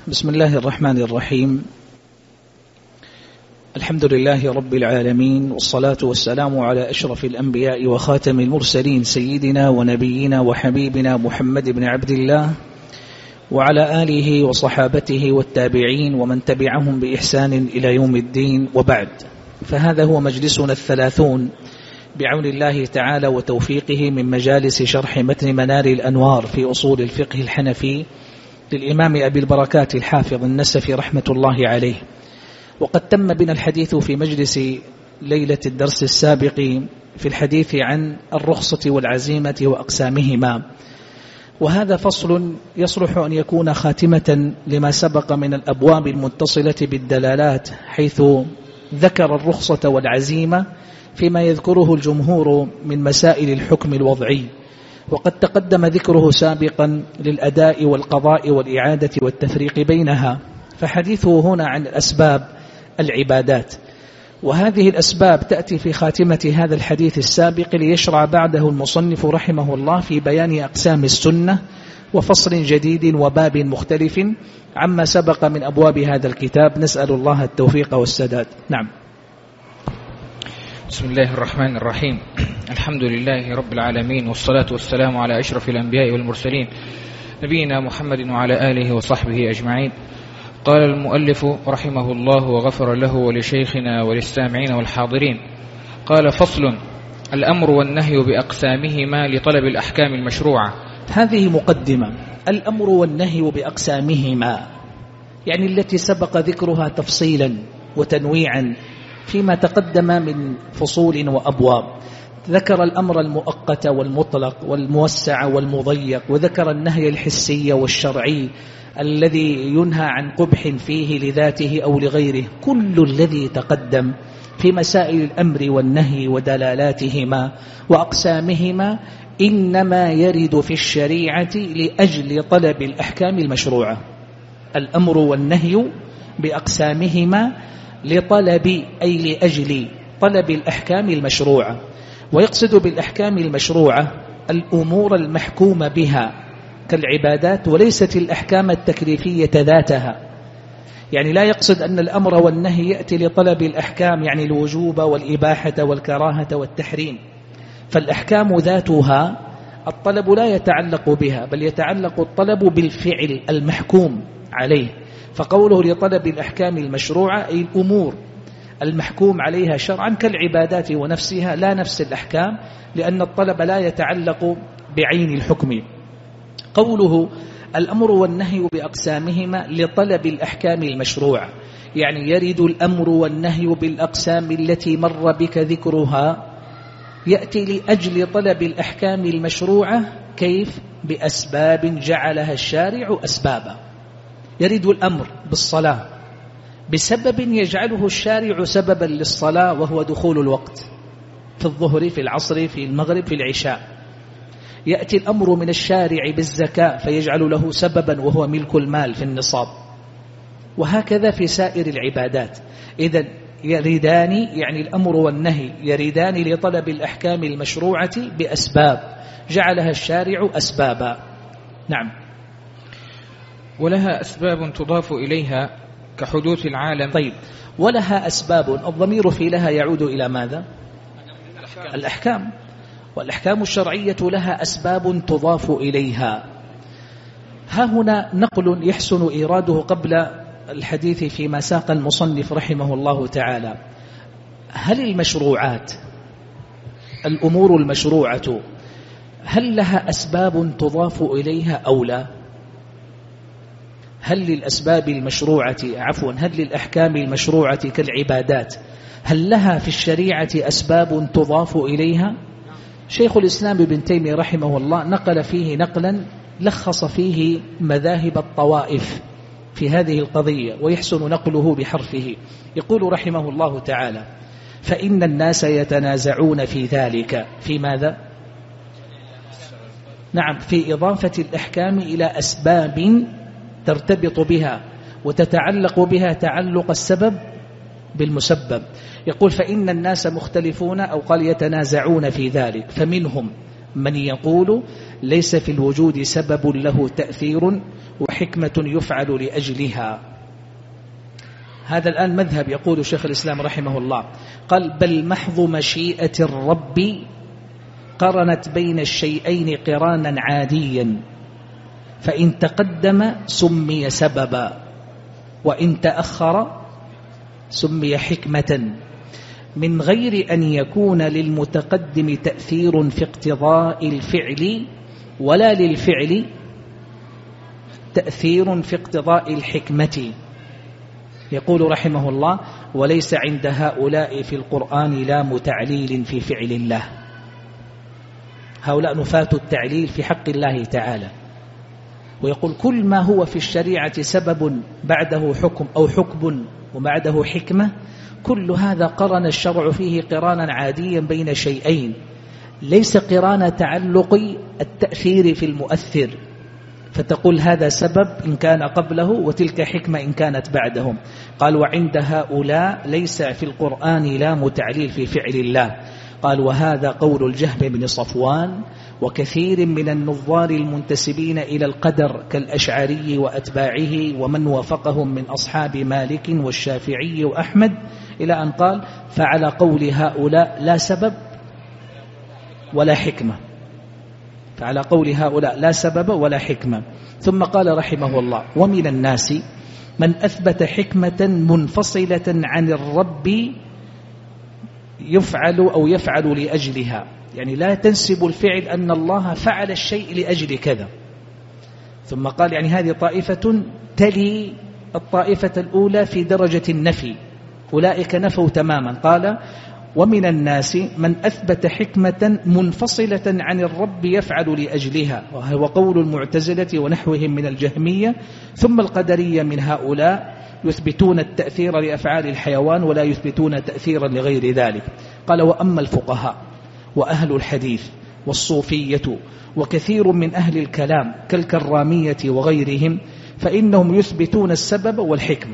بسم الله الرحمن الرحيم. الحمد لله رب العالمين، والصلاة والسلام على أشرف الأنبياء وخاتم المرسلين سيدنا ونبينا وحبيبنا محمد بن عبد الله وعلى آله وصحابته والتابعين ومن تبعهم بإحسان إلى يوم الدين، وبعد. فهذا هو مجلسنا 30 بعون الله تعالى وتوفيقه من مجالس شرح متن منار الأنوار في أصول الفقه الحنفي للإمام أبي البركات الحافظ النسفي رحمة الله عليه. وقد تم بنا الحديث في مجلس ليلة الدرس السابق في الحديث عن الرخصة والعزيمة وأقسامهما، وهذا فصل يصلح أن يكون خاتمة لما سبق من الأبواب المتصلة بالدلالات، حيث ذكر الرخصة والعزيمة فيما يذكره الجمهور من مسائل الحكم الوضعي، وقد تقدم ذكره سابقا للأداء والقضاء والإعادة والتفريق بينها. فحديثه هنا عن الأسباب العبادات، وهذه الأسباب تأتي في خاتمة هذا الحديث السابق ليشرع بعده المصنف رحمه الله في بيان أقسام السنة وفصل جديد وباب مختلف عما سبق من أبواب هذا الكتاب. نسأل الله التوفيق والسداد. نعم. بسم الله الرحمن الرحيم. الحمد لله رب العالمين، والصلاة والسلام على أشرف الأنبياء والمرسلين نبينا محمد وعلى آله وصحبه أجمعين. قال المؤلف رحمه الله وغفر له ولشيخنا وللسامعين والحاضرين. قال: فصل: الأمر والنهي بأقسامهما لطلب الأحكام المشروعة. هذه مقدمة. الأمر والنهي بأقسامهما يعني التي سبق ذكرها تفصيلا وتنويعا فيما تقدم من فصول وأبواب. ذكر الأمر المؤقت والمطلق والموسع والمضيق، وذكر النهي الحسي والشرعي الذي ينهى عن قبح فيه لذاته أو لغيره. كل الذي تقدم في مسائل الأمر والنهي ودلالاتهما وأقسامهما إنما يرد في الشريعة لأجل طلب الأحكام المشروعة. الأمر والنهي بأقسامهما لطلب أي لأجل طلب الأحكام المشروعة، ويقصد بالأحكام المشروعة الأمور المحكوم بها كالعبادات، وليست الأحكام التكليفية ذاتها. يعني لا يقصد أن الأمر والنهي يأتي لطلب الأحكام يعني الوجوب والإباحة والكراهة والتحريم، فالأحكام ذاتها الطلب لا يتعلق بها، بل يتعلق الطلب بالفعل المحكوم عليه. فقوله لطلب الأحكام المشروعة أي الأمور المحكوم عليها شرعا كالعبادات ونفسها، لا نفس الأحكام، لأن الطلب لا يتعلق بعين الحكم. قوله الأمر والنهي بأقسامهما لطلب الأحكام المشروعة يعني يرد الأمر والنهي بالأقسام التي مر بك ذكرها، يأتي لأجل طلب الأحكام المشروعة. كيف؟ بأسباب جعلها الشارع أسبابا. يرد الأمر بالصلاة بسبب يجعله الشارع سببا للصلاة، وهو دخول الوقت في الظهر في العصر في المغرب في العشاء. يأتي الأمر من الشارع بالزكاة فيجعل له سببا وهو ملك المال في النصاب، وهكذا في سائر العبادات. إذن يردان يعني الأمر والنهي يردان لطلب الأحكام المشروعة بأسباب جعلها الشارع أسبابا. نعم. ولها أسباب تضاف إليها كحدوث العالم. طيب، ولها أسباب، الضمير في لها يعود إلى ماذا؟ الأحكام. والأحكام الشرعية لها أسباب تضاف إليها. ها هنا نقل يحسن إيراده قبل الحديث فيما ساق المصنف رحمه الله تعالى. هل المشروعات الأمور المشروعة هل لها أسباب تضاف إليها أو لا؟ هل للأسباب المشروعة هل للأحكام المشروعة كالعبادات هل لها في الشريعة أسباب تضاف إليها؟ شيخ الإسلام ابن تيمية رحمه الله نقل فيه نقلا لخص فيه مذاهب الطوائف في هذه القضية، ويحسن نقله بحرفه. يقول رحمه الله تعالى: فإن الناس يتنازعون في ذلك. في ماذا؟ نعم، في إضافة الأحكام إلى أسباب ترتبط بها وتتعلق بها تعلق السبب بالمسبب. يقول: فإن الناس مختلفون، أو قال يتنازعون في ذلك، فمنهم من يقول ليس في الوجود سبب له تأثير وحكمة يفعل لأجلها. هذا الآن مذهب يقول شيخ الإسلام رحمه الله، قال بل محض مشيئة الرب قرنت بين الشيئين قرانا عاديا، فإن تقدم سمي سببا وإن تأخر سمي حكمة، من غير أن يكون للمتقدم تأثير في اقتضاء الفعل ولا للفعل تأثير في اقتضاء الحكمة. يقول رحمه الله وليس عند هؤلاء في القرآن لام تعليل في فعل الله، هؤلاء نفاة التعليل في حق الله تعالى. ويقول كل ما هو في الشريعة سبب بعده حكم أو حكم وبعده حكمة، كل هذا قرن الشرع فيه قرانا عاديا بين شيئين، ليس قران تعلق التأثير في المؤثر، فتقول هذا سبب إن كان قبله وتلك حكمة إن كانت بعدهم. قال وعند هؤلاء ليس في القرآن لام تعليل في فعل الله. قال وهذا قول الجهم بن صفوان وكثير من النظار المنتسبين إلى القدر كالأشعري وأتباعه ومن وافقهم من أصحاب مالك والشافعي وأحمد، إلى أن قال فعلى قول هؤلاء لا سبب ولا حكمة، فعلى قول هؤلاء لا سبب ولا حكمة. ثم قال رحمه الله ومن الناس من أثبت حكمة منفصلة عن الرب يفعل أو يفعل لأجلها، يعني لا تنسب الفعل أن الله فعل الشيء لأجل كذا. ثم قال يعني هذه طائفة تلي الطائفة الأولى في درجة النفي، أولئك نفوا تماما. قال ومن الناس من أثبت حكمة منفصلة عن الرب يفعل لأجلها، وهو قول المعتزلة ونحوهم من الجهمية. ثم القدرية من هؤلاء يثبتون التأثير لأفعال الحيوان ولا يثبتون تأثيرا لغير ذلك. قال وأما الفقهاء وأهل الحديث والصوفية وكثير من أهل الكلام كالكرامية وغيرهم فإنهم يثبتون السبب والحكمة،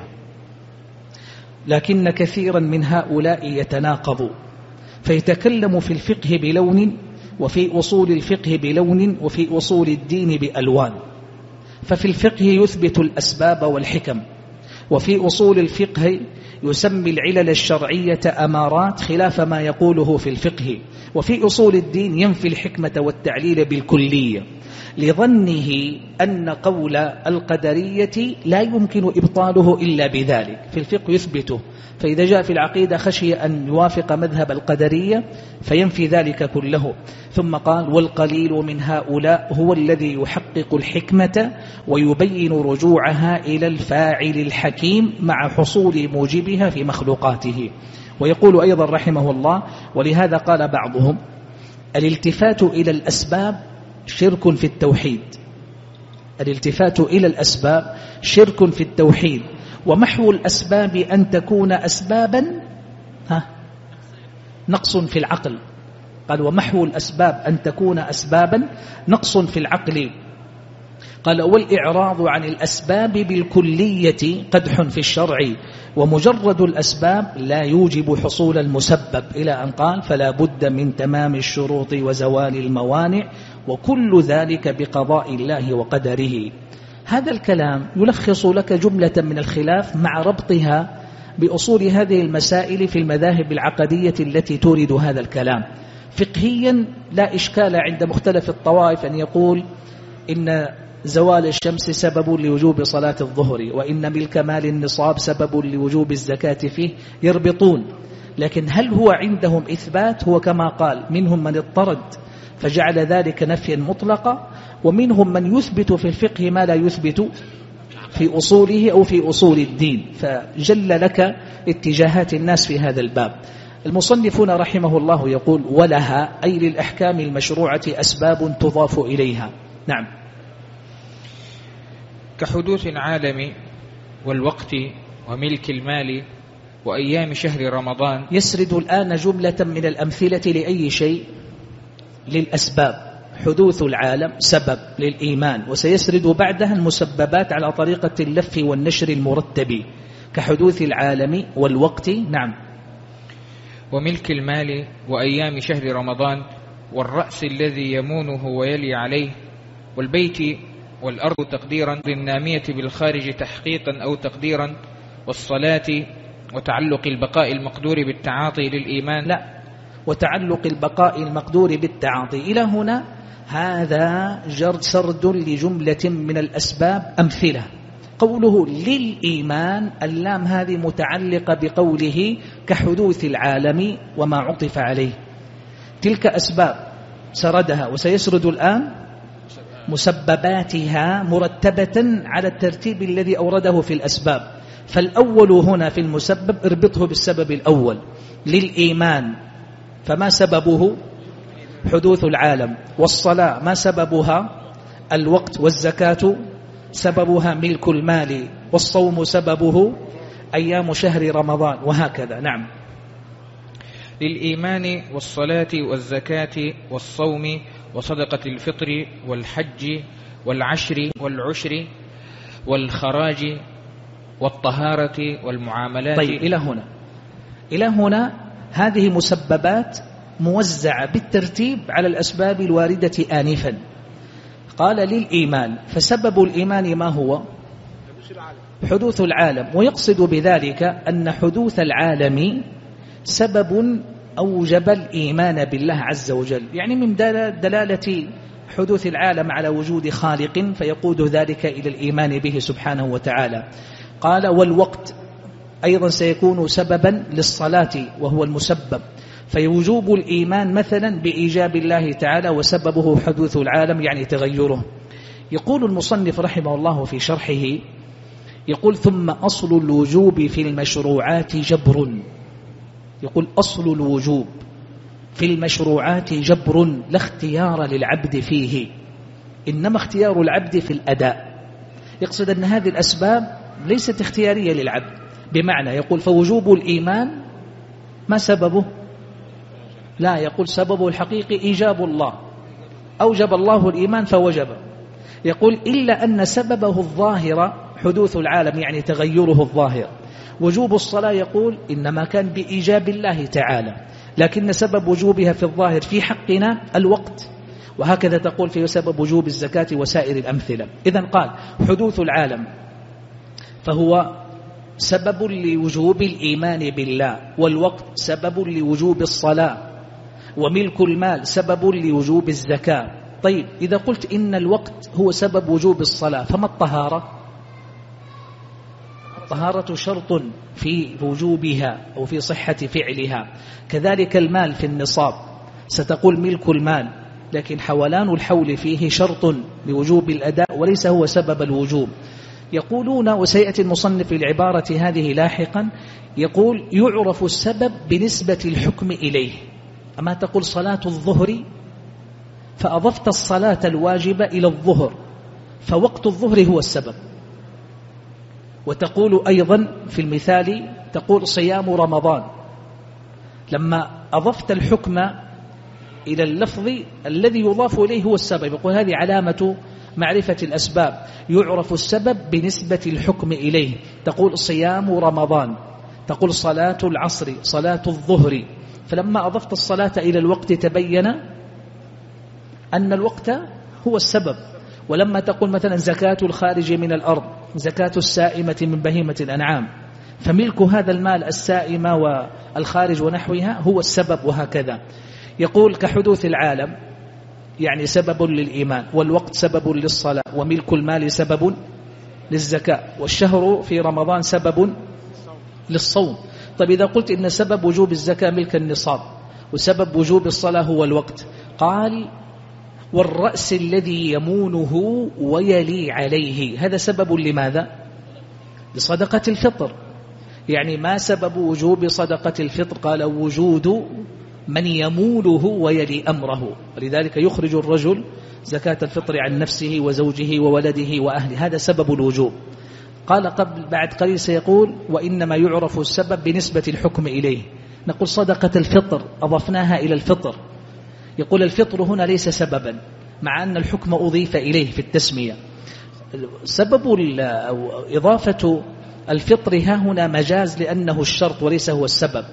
لكن كثيرا من هؤلاء يتناقض، فيتكلم في الفقه بلون وفي أصول الفقه بلون وفي أصول الدين بألوان. ففي الفقه يثبت الأسباب والحكم، وفي أصول الفقه يسمي العلل الشرعية أمارات خلاف ما يقوله في الفقه، وفي أصول الدين ينفي الحكمة والتعليل بالكلية، لظنه أن قول القدرية لا يمكن إبطاله إلا بذلك. في الفقه يثبته، فإذا جاء في العقيدة خشي أن يوافق مذهب القدرية فينفي ذلك كله. ثم قال والقليل من هؤلاء هو الذي يحقق الحكمة ويبين رجوعها إلى الفاعل الحكيم مع حصول موجبها في مخلوقاته. ويقول أيضا رحمه الله ولهذا قال بعضهم الالتفات إلى الأسباب شرك في التوحيد، الالتفات إلى الأسباب شرك في التوحيد، ومحو الأسباب أن تكون أسبابا نقص في العقل. قال ومحو الأسباب أن تكون أسبابا نقص في العقل. قال والإعراض عن الأسباب بالكلية قدح في الشرع، ومجرد الأسباب لا يوجب حصول المسبب، إلى أن قال فلا بد من تمام الشروط وزوال الموانع وكل ذلك بقضاء الله وقدره. هذا الكلام يلخص لك جملة من الخلاف مع ربطها بأصول هذه المسائل في المذاهب العقدية التي تورد هذا الكلام. فقهيا لا إشكال عند مختلف الطوائف أن يقول إن زوال الشمس سبب لوجوب صلاة الظهر، وإن ملك مال النصاب سبب لوجوب الزكاة فيه، يربطون. لكن هل هو عندهم إثبات؟ هو كما قال منهم من اضطرد فجعل ذلك نفيا مطلقا، ومنهم من يثبت في الفقه ما لا يثبت في أصوله أو في أصول الدين، فجل لك اتجاهات الناس في هذا الباب. المصنفون رحمه الله يقول ولها أي للأحكام المشروعة أسباب تضاف إليها. نعم. كحدوث العالم والوقت وملك المال وأيام شهر رمضان. يسرد الآن جملة من الأمثلة لأي شيء؟ للأسباب. حدوث العالم سبب للإيمان، وسيسرد بعدها المسببات على طريقة اللف والنشر المرتب، كحدوث العالم والوقت. نعم. وملك المال وأيام شهر رمضان والرأس الذي يمونه ويلي عليه، والبيت والأرض تقديرا، النامية بالخارج تحقيقا أو تقديرا، والصلاة، وتعلق البقاء المقدور بالتعاطي للإيمان. لا، وتعلق البقاء المقدور بالتعاطي. إلى هنا هذا سرد لجملة من الأسباب. أمثلة: قوله للإيمان، اللام هذه متعلقة بقوله كحدوث العالم وما عطف عليه. تلك أسباب سردها، وسيسرد الآن مسبباتها مرتبة على الترتيب الذي أورده في الأسباب. فالأول هنا في المسبب اربطه بالسبب الأول. للإيمان، فما سببه؟ حدوث العالم. والصلاة ما سببها؟ الوقت. والزكاة سببها ملك المال. والصوم سببه أيام شهر رمضان، وهكذا. نعم. للإيمان والصلاة والزكاة والصوم وصدقة الفطر والحج والعشر والعشر والخراج والطهارة والمعاملات. طيب، إلى هنا هذه مسببات موزعة بالترتيب على الأسباب الواردة آنفا. قال للإيمان، فسبب الإيمان ما هو؟ حدوث العالم. ويقصد بذلك أن حدوث العالم سبب أوجب الإيمان بالله عز وجل، يعني من دلالة حدوث العالم على وجود خالق، فيقود ذلك إلى الإيمان به سبحانه وتعالى. قال والوقت أيضا سيكون سببا للصلاة وهو المسبب، فيوجوب الإيمان مثلا بإيجاب الله تعالى وسببه حدوث العالم يعني تغيره. يقول المصنف رحمه الله في شرحه، يقول ثم أصل الوجوب في المشروعات جبر. يقول أصل الوجوب في المشروعات جبر، لا اختيار للعبد فيه، إنما اختيار العبد في الأداء. يقصد أن هذه الأسباب ليست اختيارية للعبد، بمعنى يقول فوجوب الإيمان ما سببه؟ لا، يقول سببه الحقيقي إيجاب الله، أوجب الله الإيمان فوجب. يقول إلا أن سببه الظاهر حدوث العالم يعني تغيره الظاهر. وجوب الصلاة يقول إنما كان بإيجاب الله تعالى، لكن سبب وجوبها في الظاهر في حقنا الوقت. وهكذا تقول في سبب وجوب الزكاة وسائر الأمثلة. إذن قال حدوث العالم فهو سبب لوجوب الإيمان بالله، والوقت سبب لوجوب الصلاة، وملك المال سبب لوجوب الزكاة. طيب، إذا قلت إن الوقت هو سبب وجوب الصلاة، فما الطهارة؟ الطهارة شرط في وجوبها أو في صحة فعلها. كذلك المال في النصاب، ستقول ملك المال، لكن حولان الحول فيه شرط لوجوب الأداء وليس هو سبب الوجوب. يقولون، وسيأتي المصنف العبارة هذه لاحقا، يقول يعرف السبب بنسبة الحكم إليه. أما تقول صلاة الظهر فأضفت الصلاة الواجبة إلى الظهر، فوقت الظهر هو السبب. وتقول أيضا في المثال، تقول صيام رمضان، لما أضفت الحكم إلى اللفظ الذي يضاف إليه هو السبب. يقول هذه علامة معرفة الأسباب، يعرف السبب بنسبة الحكم إليه. تقول صيام رمضان، تقول صلاة العصر، صلاة الظهر، فلما أضفت الصلاة إلى الوقت تبين أن الوقت هو السبب. ولما تقول مثلا زكاة الخارج من الأرض، زكاة السائمة من بهيمة الأنعام، فملك هذا المال السائمة والخارج ونحوها هو السبب، وهكذا. يقول كحدوث العالم يعني سبب للإيمان، والوقت سبب للصلاة، وملك المال سبب للزكاة، والشهر في رمضان سبب للصوم. طيب، إذا قلت إن سبب وجوب الزكاة ملك النصاب، وسبب وجوب الصلاة هو الوقت، قال والرأس الذي يمونه ويلي عليه، هذا سبب لماذا؟ لصدقة الفطر. يعني ما سبب وجوب صدقة الفطر؟ قال وجود من يموله ويلي أمره، ولذلك يخرج الرجل زكاة الفطر عن نفسه وزوجه وولده وأهله، هذا سبب الوجوب. قال بعد قليل سيقول وإنما يعرف السبب بنسبة الحكم إليه. نقول صدقة الفطر أضفناها إلى الفطر، يقول الفطر هنا ليس سببا، مع أن الحكم أضيف إليه في التسمية. سبب إضافة الفطر ها هنا مجاز، لأنه الشرط وليس هو السبب.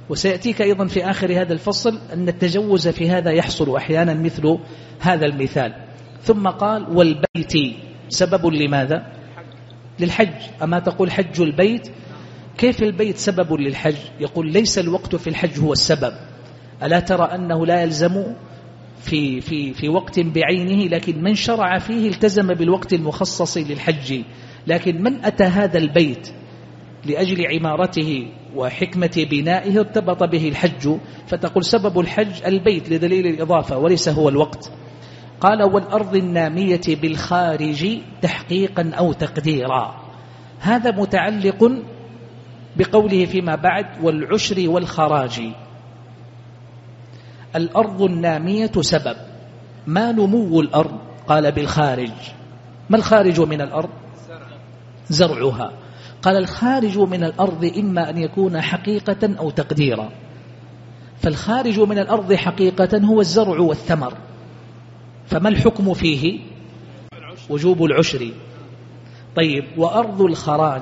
وسيأتيك أيضا في آخر هذا الفصل أن التجوز في هذا يحصل أحيانا مثل هذا المثال. ثم قال والبيت سبب لماذا؟ للحج. أما تقول حج البيت، كيف البيت سبب للحج؟ يقول ليس الوقت في الحج هو السبب. ألا ترى أنه لا يلزم في وقت بعينه، لكن من شرع فيه التزم بالوقت المخصص للحج. لكن من أتى هذا البيت لأجل عمارته وحكمة بنائه ارتبط به الحج، فتقول سبب الحج البيت لدليل الإضافة وليس هو الوقت. قال والأرض النامية بالخارج تحقيقا أو تقديرا، هذا متعلق بقوله فيما بعد والعشر والخراج. الأرض النامية سبب، ما نمو الأرض؟ قال بالخارج. ما الخارج من الأرض؟ زرعها. قال الخارج من الأرض إما أن يكون حقيقة أو تقديرا. فالخارج من الأرض حقيقة هو الزرع والثمر، فما الحكم فيه؟ وجوب العشر. طيب، وأرض الخراج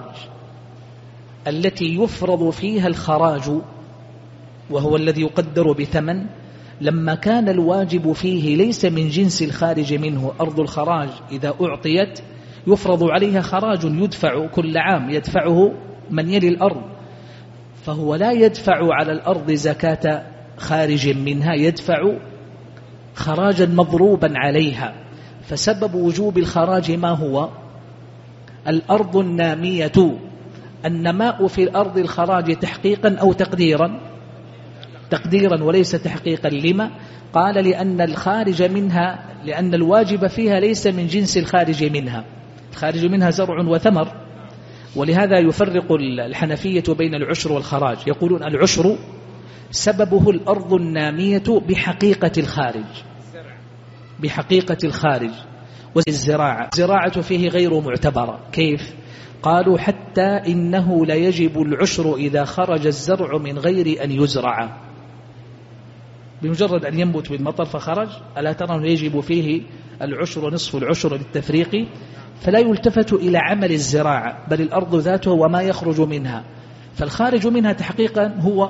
التي يفرض فيها الخراج وهو الذي يقدر بثمن، لما كان الواجب فيه ليس من جنس الخارج منه. أرض الخراج إذا أعطيت يفرض عليها خراج يدفع كل عام، يدفعه من يلي الأرض، فهو لا يدفع على الأرض زكاة خارج منها، يدفع خراجا مضروبا عليها. فسبب وجوب الخراج ما هو؟ الأرض النامية. النماء في الأرض الخراج تحقيقا أو تقديرا؟ تقديرا وليس تحقيقا. لما؟ قال لأن الخارج منها، لأن الواجب فيها ليس من جنس الخارج منها. الخارج منها زرع وثمر، ولهذا يفرق الحنفية بين العشر والخراج. يقولون العشر سببه الأرض النامية بحقيقة الخارج، بحقيقة الخارج. والزراعة فيه غير معتبرة. كيف؟ قالوا حتى إنه لا يجب العشر إذا خرج الزرع من غير أن يزرع، بمجرد أن ينبت بالمطر فخرج، ألا ترى أنه يجب فيه العشر نصف العشر للتفريق، فلا يلتفت إلى عمل الزراعة بل الأرض ذاته وما يخرج منها. فالخارج منها تحقيقا هو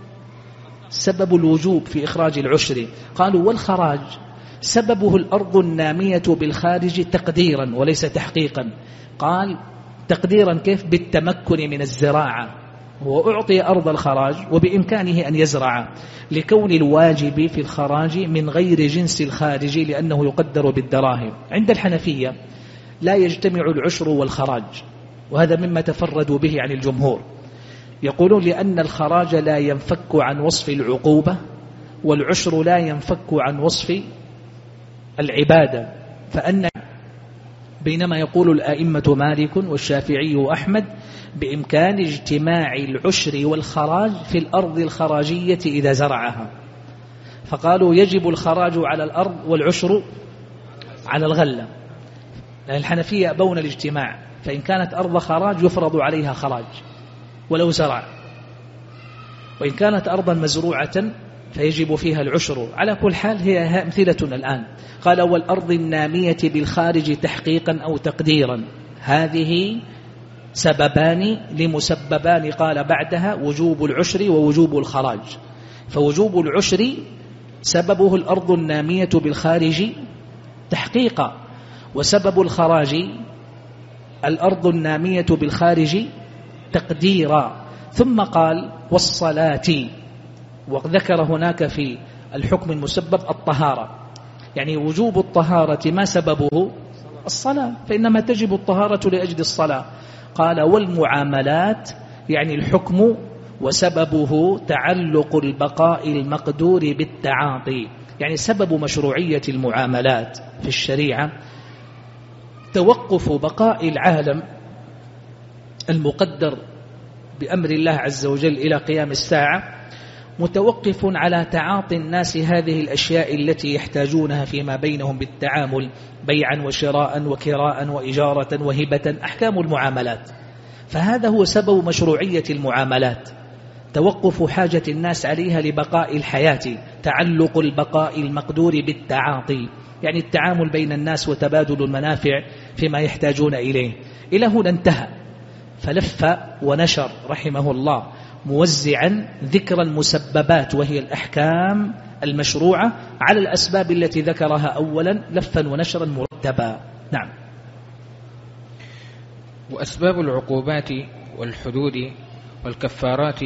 سبب الوجوب في إخراج العشر. قالوا والخراج سببه الأرض النامية بالخارج تقديرا وليس تحقيقا. قال تقديرا كيف؟ بالتمكن من الزراعة. هو أعطي أرض الخراج وبإمكانه أن يزرع، لكون الواجب في الخراج من غير جنس الخارج لأنه يقدر بالدراهم. عند الحنفية لا يجتمع العشر والخراج، وهذا مما تفردوا به عن الجمهور. يقولون لأن الخراج لا ينفك عن وصف العقوبة، والعشر لا ينفك عن وصف العبادة. فأن بينما يقول الأئمة مالك والشافعي وأحمد بإمكان اجتماع العشر والخراج في الأرض الخراجية إذا زرعها، فقالوا يجب الخراج على الأرض والعشر على الغلة. لأن الحنفية أبون الاجتماع، فإن كانت أرض خراج يفرض عليها خراج ولو زرع، وإن كانت أرضا مزروعة فيجب فيها العشر. على كل حال هي أمثلة الآن. قال والأرض النامية بالخارج تحقيقا أو تقديرا، هذه سببان لمسببان. قال بعدها وجوب العشر ووجوب الخراج. فوجوب العشر سببه الأرض النامية بالخارج تحقيقا، وسبب الخراج الأرض النامية بالخارج تقديرا. ثم قال والصلاة، وذكر هناك في الحكم المسبب الطهارة، يعني وجوب الطهارة ما سببه؟ الصلاة، فإنما تجب الطهارة لأجل الصلاة. قال والمعاملات، يعني الحكم وسببه تعلق البقاء المقدور بالتعاطي، يعني سبب مشروعية المعاملات في الشريعة توقف بقاء العالم المقدر بأمر الله عز وجل إلى قيام الساعة، متوقف على تعاطي الناس هذه الأشياء التي يحتاجونها فيما بينهم بالتعامل، بيعا وشراء وكراء وإجارة وهبة، أحكام المعاملات. فهذا هو سبب مشروعية المعاملات، توقف حاجة الناس عليها لبقاء الحياة، تعلق البقاء المقدور بالتعاطي، يعني التعامل بين الناس وتبادل المنافع فيما يحتاجون إليه. إلى هنا انتهى، فلف ونشر رحمه الله موزعا ذكر المسببات وهي الأحكام المشروعة على الأسباب التي ذكرها أولا لفا ونشرا مرتبا. نعم. وأسباب العقوبات والحدود والكفارات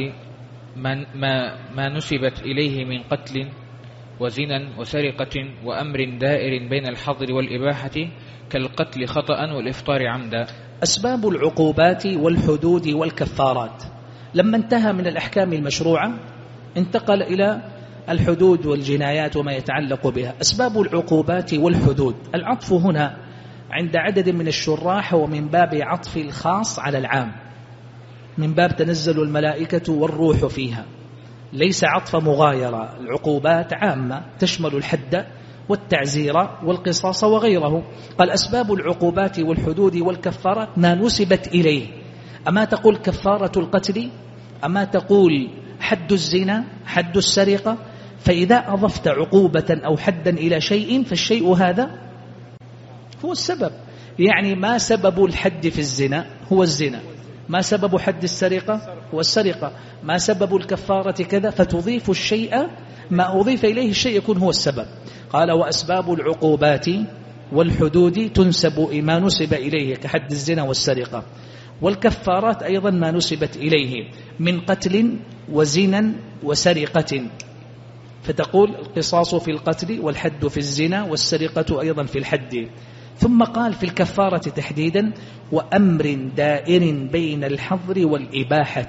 ما نسبت إليه من قتل وزنا وسرقة وأمر دائر بين الحظر والإباحة كالقتل خطأ والإفطار عمدا. أسباب العقوبات والحدود والكفارات لما انتهى من الأحكام المشروعة انتقل إلى الحدود والجنايات وما يتعلق بها. أسباب العقوبات والحدود، العطف هنا عند عدد من الشراح ومن باب عطف الخاص على العام، من باب تنزل الملائكة والروح فيها، ليس عطف مغايرة. العقوبات عامة تشمل الحد والتعزير والقصاص وغيره. قال أسباب العقوبات والحدود والكفارات ما نسبت إليه. أما تقول كفارة القتل، أما تقول حد الزنا، حد السرقة، فإذا أضفت عقوبة أو حدا إلى شيء فالشيء هذا هو السبب. يعني ما سبب الحد في الزنا هو الزنا، ما سبب حد السرقة هو السرقة، ما سبب الكفارة كذا، فتضيف الشيء ما أضيف إليه الشيء يكون هو السبب. قال وأسباب العقوبات والحدود تنسب ما نسب إليه كحد الزنا والسرقة، والكفارات أيضا ما نسبت إليه من قتل وزنا وسرقة، فتقول القصاص في القتل والحد في الزنا والسرقة أيضا في الحد. ثم قال في الكفارة تحديدا وأمر دائر بين الحظر والإباحة.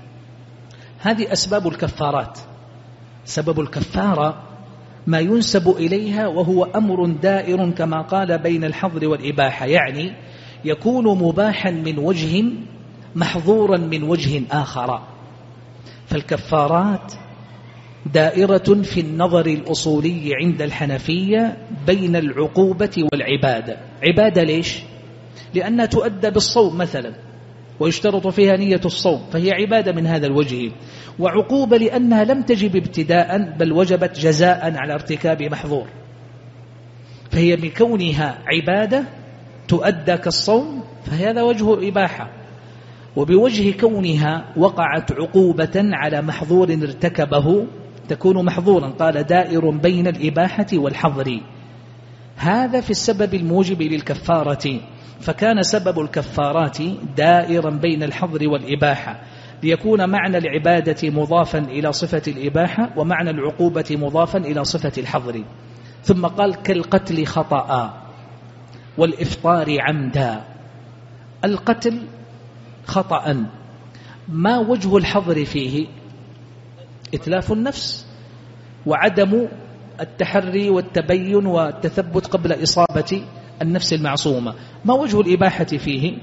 هذه أسباب الكفارات. سبب الكفارة ما ينسب إليها وهو أمر دائر كما قال بين الحظر والإباحة، يعني يكون مباحا من وجه محظورا من وجه آخر. فالكفارات دائرة في النظر الأصولي عند الحنفية بين العقوبة والعبادة. عبادة ليش؟ لأنها تؤدى بالصوم مثلا ويشترط فيها نية الصوم، فهي عبادة من هذا الوجه. وعقوبة لأنها لم تجب ابتداء بل وجبت جزاء على ارتكاب محظور، فهي بكونها عبادة تؤدى كالصوم فهذا وجه إباحة، وبوجه كونها وقعت عقوبة على محظور ارتكبه تكون محظورا. قال دائر بين الإباحة والحظر. هذا في السبب الموجب للكفارة. فكان سبب الكفارات دائرا بين الحظر والإباحة ليكون معنى العبادة مضافا إلى صفة الإباحة ومعنى العقوبة مضافا إلى صفة الحظر. ثم قال كالقتل خطأ والإفطار عمدا. القتل خطأ ما وجه الحظر فيه؟ إتلاف النفس وعدم التحري والتبين والتثبت قبل إصابة النفس المعصومة. ما وجه الإباحة فيه؟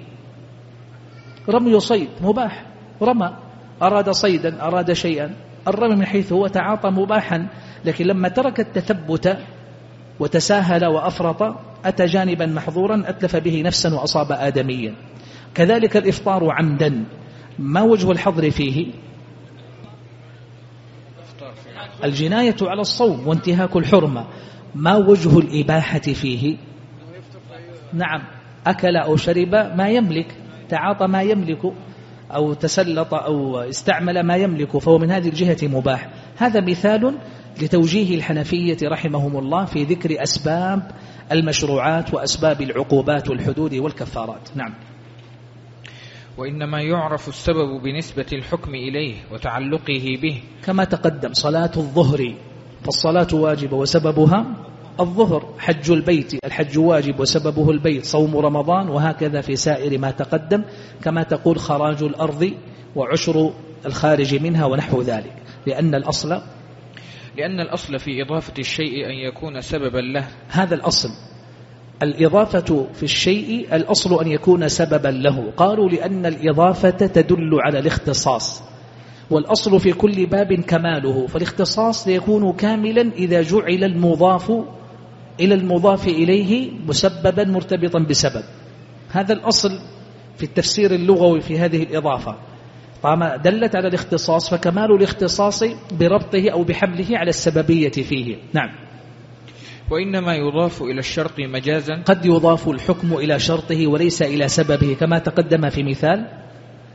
رمي صيد مباح، رمى، أراد صيدا، أراد شيئا، الرمي من حيث هو تعاطى مباحا، لكن لما ترك التثبت وتساهل وأفرط أتى جانبا محظورا أتلف به نفسا وأصاب آدميا. كذلك الإفطار عمدا ما وجه الحظر فيه؟ الجناية على الصوم وانتهاك الحرمة. ما وجه الإباحة فيه؟ نعم، أكل أو شرب ما يملك، تعاطى ما يملك أو تسلط أو استعمل ما يملك، فهو من هذه الجهة مباح. هذا مثال لتوجيه الحنفية رحمهم الله في ذكر أسباب المشروعات وأسباب العقوبات والحدود والكفارات. نعم. وإنما يعرف السبب بنسبة الحكم إليه وتعلقه به كما تقدم. صلاة الظهر فالصلاة واجبة وسببها الظهر، حج البيت الحج واجب وسببه البيت، صوم رمضان، وهكذا في سائر ما تقدم. كما تقول خراج الأرض وعشر الخارج منها ونحو ذلك. لأن الأصل في إضافة الشيء أن يكون سببا له. هذا الأصل، الإضافة في الشيء الأصل أن يكون سببا له. قالوا لأن الإضافة تدل على الاختصاص، والأصل في كل باب كماله، فالاختصاص يكون كاملا إذا جعل المضاف إلى المضاف إليه مسببا مرتبطا بسبب. هذا الأصل في التفسير اللغوي في هذه الإضافة. طالما دلت على الاختصاص فكمال الاختصاص بربطه أو بحمله على السببية فيه. نعم. وإنما يضاف إلى الشرط مجازا. قد يضاف الحكم إلى شرطه وليس إلى سببه كما تقدم في مثال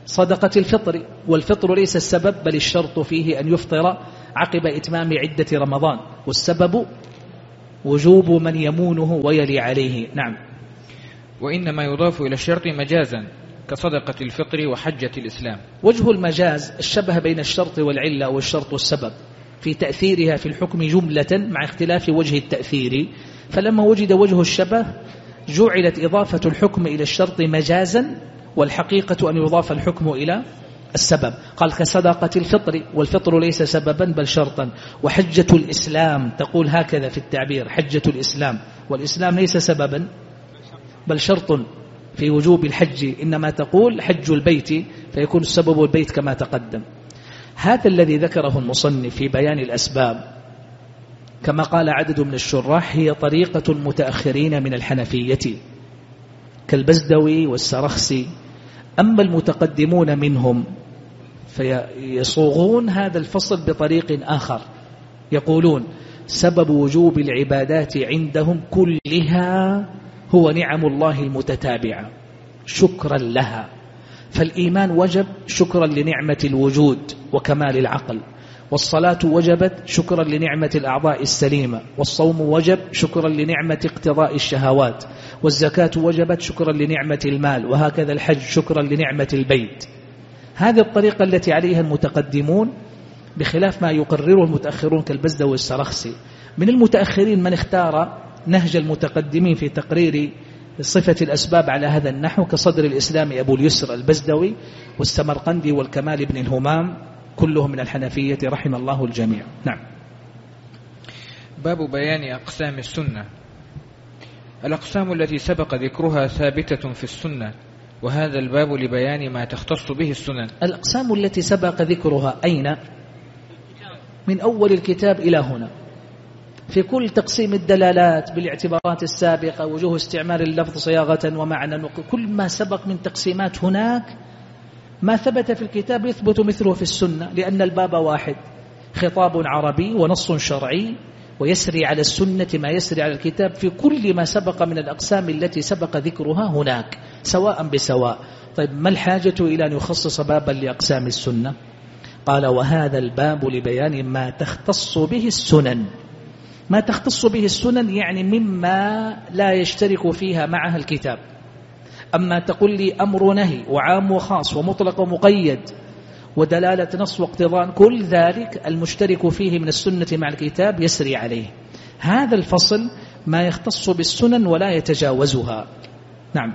صدقة الفطر، والفطر ليس السبب بل الشرط فيه أن يفطر عقب إتمام عدة رمضان، والسبب وجوب من يمونه ويلي عليه. نعم. وإنما يضاف إلى الشرط مجازا كصدقة الفطر وحجة الإسلام. وجه المجاز الشبه بين الشرط والعلة والشرط والسبب في تأثيرها في الحكم جملة مع اختلاف وجه التأثير، فلما وجد وجه الشبه جعلت إضافة الحكم إلى الشرط مجازا، والحقيقة أن يضاف الحكم إلى السبب. قال كصدقة الفطر، والفطر ليس سببا بل شرطا. وحجة الإسلام تقول هكذا في التعبير، حجة الإسلام، والإسلام ليس سببا بل شرط في وجوب الحج، إنما تقول حج البيت فيكون السبب البيت كما تقدم. هذا الذي ذكره المصنف في بيان الأسباب كما قال عدد من الشراح هي طريقة المتأخرين من الحنفية كالبزدوي والسرخسي. أما المتقدمون منهم فيصوغون هذا الفصل بطريق آخر، يقولون سبب وجوب العبادات عندهم كلها هو نعم الله المتتابعة شكرا لها، فالإيمان وجب شكرا لنعمة الوجود وكمال العقل، والصلاة وجبت شكرا لنعمة الأعضاء السليمة، والصوم وجب شكرا لنعمة اقتضاء الشهوات، والزكاة وجبت شكرا لنعمة المال، وهكذا الحج شكرا لنعمة البيت. هذه الطريقة التي عليها المتقدمون بخلاف ما يقرره المتأخرون كالبزدوي والسرخسي. من المتأخرين من اختار نهج المتقدمين في تقرير صفة الأسباب على هذا النحو كصدر الإسلام أبو اليسر البزدوي والسمرقندي والكمال بن الهمام، كلهم من الحنفية رحم الله الجميع. نعم. باب بيان أقسام السنة. الأقسام التي سبق ذكرها ثابتة في السنة، وهذا الباب لبيان ما تختص به السنن. الأقسام التي سبق ذكرها أين؟ من أول الكتاب إلى هنا، في كل تقسيم الدلالات بالاعتبارات السابقة، وجوه استعمال اللفظ صياغة ومعنى، كل ما سبق من تقسيمات هناك ما ثبت في الكتاب يثبت مثله في السنة، لأن الباب واحد، خطاب عربي ونص شرعي، ويسري على السنة ما يسري على الكتاب في كل ما سبق من الأقسام التي سبق ذكرها هناك سواء بسواء. طيب ما الحاجة إلى أن يخصص بابا لأقسام السنة؟ قال وهذا الباب لبيان ما تختص به السنن. ما تختص به السنن يعني مما لا يشترك فيها معها الكتاب. أما تقول لي أمر نهي وعام وخاص ومطلق ومقيد ودلالة نص واقتضاء، كل ذلك المشترك فيه من السنة مع الكتاب يسري عليه. هذا الفصل ما يختص بالسنن ولا يتجاوزها. نعم.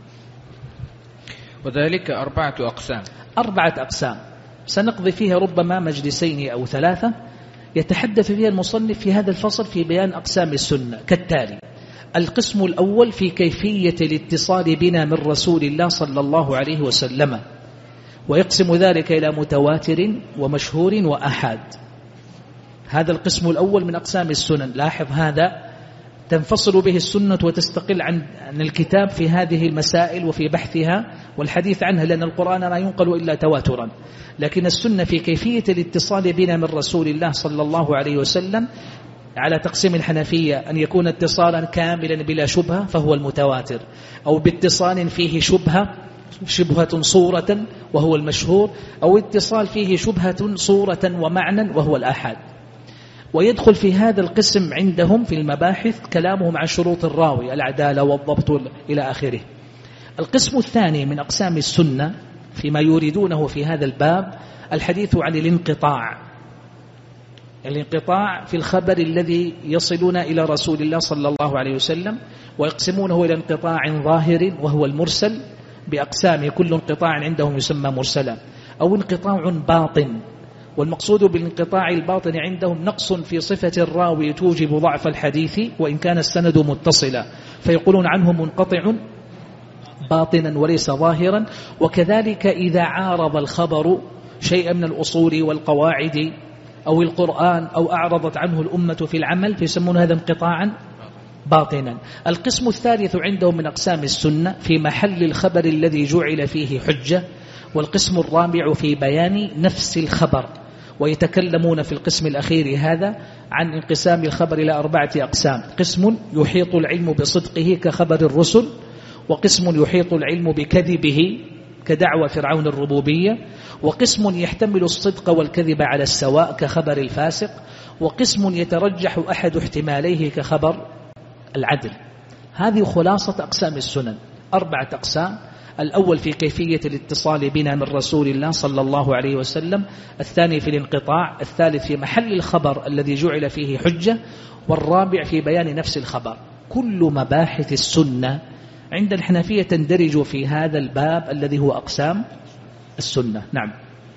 وذلك 4 أقسام. 4 أقسام سنقضي فيها ربما مجلسين أو 3 يتحدث فيها المصنف في هذا الفصل في بيان أقسام السنة كالتالي: القسم الأول في كيفية الاتصال بنا من رسول الله صلى الله عليه وسلم، ويقسم ذلك إلى متواتر ومشهور وأحاد. هذا القسم الأول من أقسام السنن. لاحظ هذا تنفصل به السنة وتستقل عن الكتاب في هذه المسائل وفي بحثها والحديث عنها، لأن القرآن ما ينقل إلا تواترا، لكن السنة في كيفية الاتصال بنا من رسول الله صلى الله عليه وسلم على تقسيم الحنفية أن يكون اتصالا كاملا بلا شبهة فهو المتواتر، أو باتصال فيه شبهة صورة وهو المشهور، أو اتصال فيه شبهة صورة ومعنى وهو الآحاد. ويدخل في هذا القسم عندهم في المباحث كلامهم عن شروط الراوي، العدالة والضبط إلى آخره. القسم الثاني من أقسام السنة فيما يريدونه في هذا الباب الحديث عن الانقطاع في الخبر الذي يصلون إلى رسول الله صلى الله عليه وسلم، ويقسمونه إلى انقطاع ظاهر وهو المرسل بأقسامه، كل انقطاع عندهم يسمى مرسلا، أو انقطاع باطن. والمقصود بالانقطاع الباطن عندهم نقص في صفة الراوي توجب ضعف الحديث وإن كان السند متصلا، فيقولون عنه منقطع باطنا وليس ظاهرا. وكذلك إذا عارض الخبر شيئا من الأصول والقواعد أو القرآن أو أعرضت عنه الأمة في العمل فيسمون هذا انقطاعا باطنا. القسم الثالث عندهم من أقسام السنة في محل الخبر الذي جعل فيه حجة، والقسم الرابع في بيان نفس الخبر. ويتكلمون في القسم الأخير هذا عن انقسام الخبر إلى 4 أقسام: قسم يحيط العلم بصدقه كخبر الرسل، وقسم يحيط العلم بكذبه كدعوى فرعون الربوبية، وقسم يحتمل الصدق والكذب على السواء كخبر الفاسق، وقسم يترجح أحد احتماليه كخبر العدل. هذه خلاصة أقسام السنن، 4 أقسام. الأول في كيفية الاتصال بنا من رسول الله صلى الله عليه وسلم، الثاني في الانقطاع، الثالث في محل الخبر الذي جعل فيه حجة، والرابع في بيان نفس الخبر. كل مباحث السنة عند الحنفية تندرج في هذا الباب الذي هو أقسام السنة. نعم.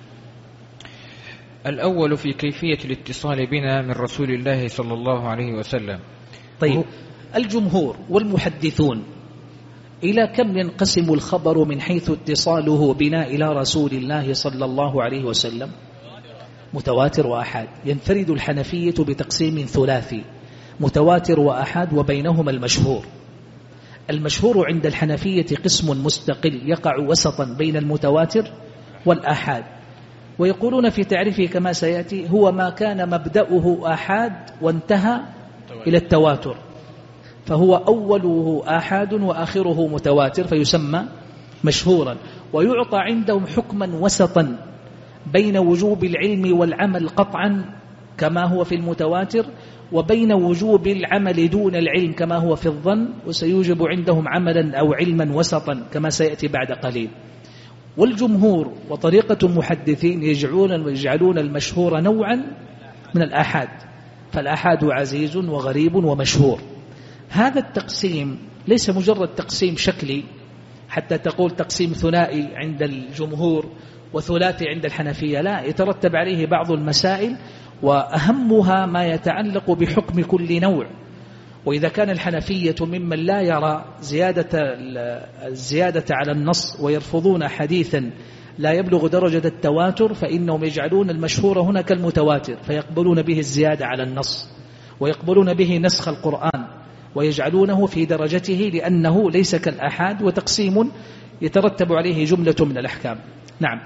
الأول في كيفية الاتصال بنا من رسول الله صلى الله عليه وسلم. طيب، الجمهور والمحدثون إلى كم ينقسم الخبر من حيث اتصاله بنا إلى رسول الله صلى الله عليه وسلم؟ متواتر وأحاد. ينفرد الحنفية بتقسيم ثلاثي، متواتر وأحاد وبينهما المشهور. المشهور عند الحنفية قسم مستقل يقع وسطا بين المتواتر والآحاد، ويقولون في تعريفه كما سيأتي: هو ما كان مبدأه آحاد وانتهى إلى التواتر، فهو أوله آحاد وآخره متواتر فيسمى مشهورا. ويعطى عندهم حكما وسطا بين وجوب العلم والعمل قطعا كما هو في المتواتر، وبين وجوب العمل دون العلم كما هو في الظن، وسيوجب عندهم عملا أو علما وسطا كما سيأتي بعد قليل. والجمهور وطريقة المحدثين يجعلون المشهور نوعا من الآحاد، فالآحاد عزيز وغريب ومشهور. هذا التقسيم ليس مجرد تقسيم شكلي حتى تقول تقسيم ثنائي عند الجمهور وثلاثي عند الحنفية، لا، يترتب عليه بعض المسائل، وأهمها ما يتعلق بحكم كل نوع. وإذا كان الحنفية ممن لا يرى الزيادة على النص ويرفضون حديثا لا يبلغ درجة التواتر، فإنهم يجعلون المشهور هنا كالمتواتر، فيقبلون به الزيادة على النص، ويقبلون به نسخ القرآن، ويجعلونه في درجته لأنه ليس كالآحاد، وتقسيم يترتب عليه جملة من الأحكام. نعم.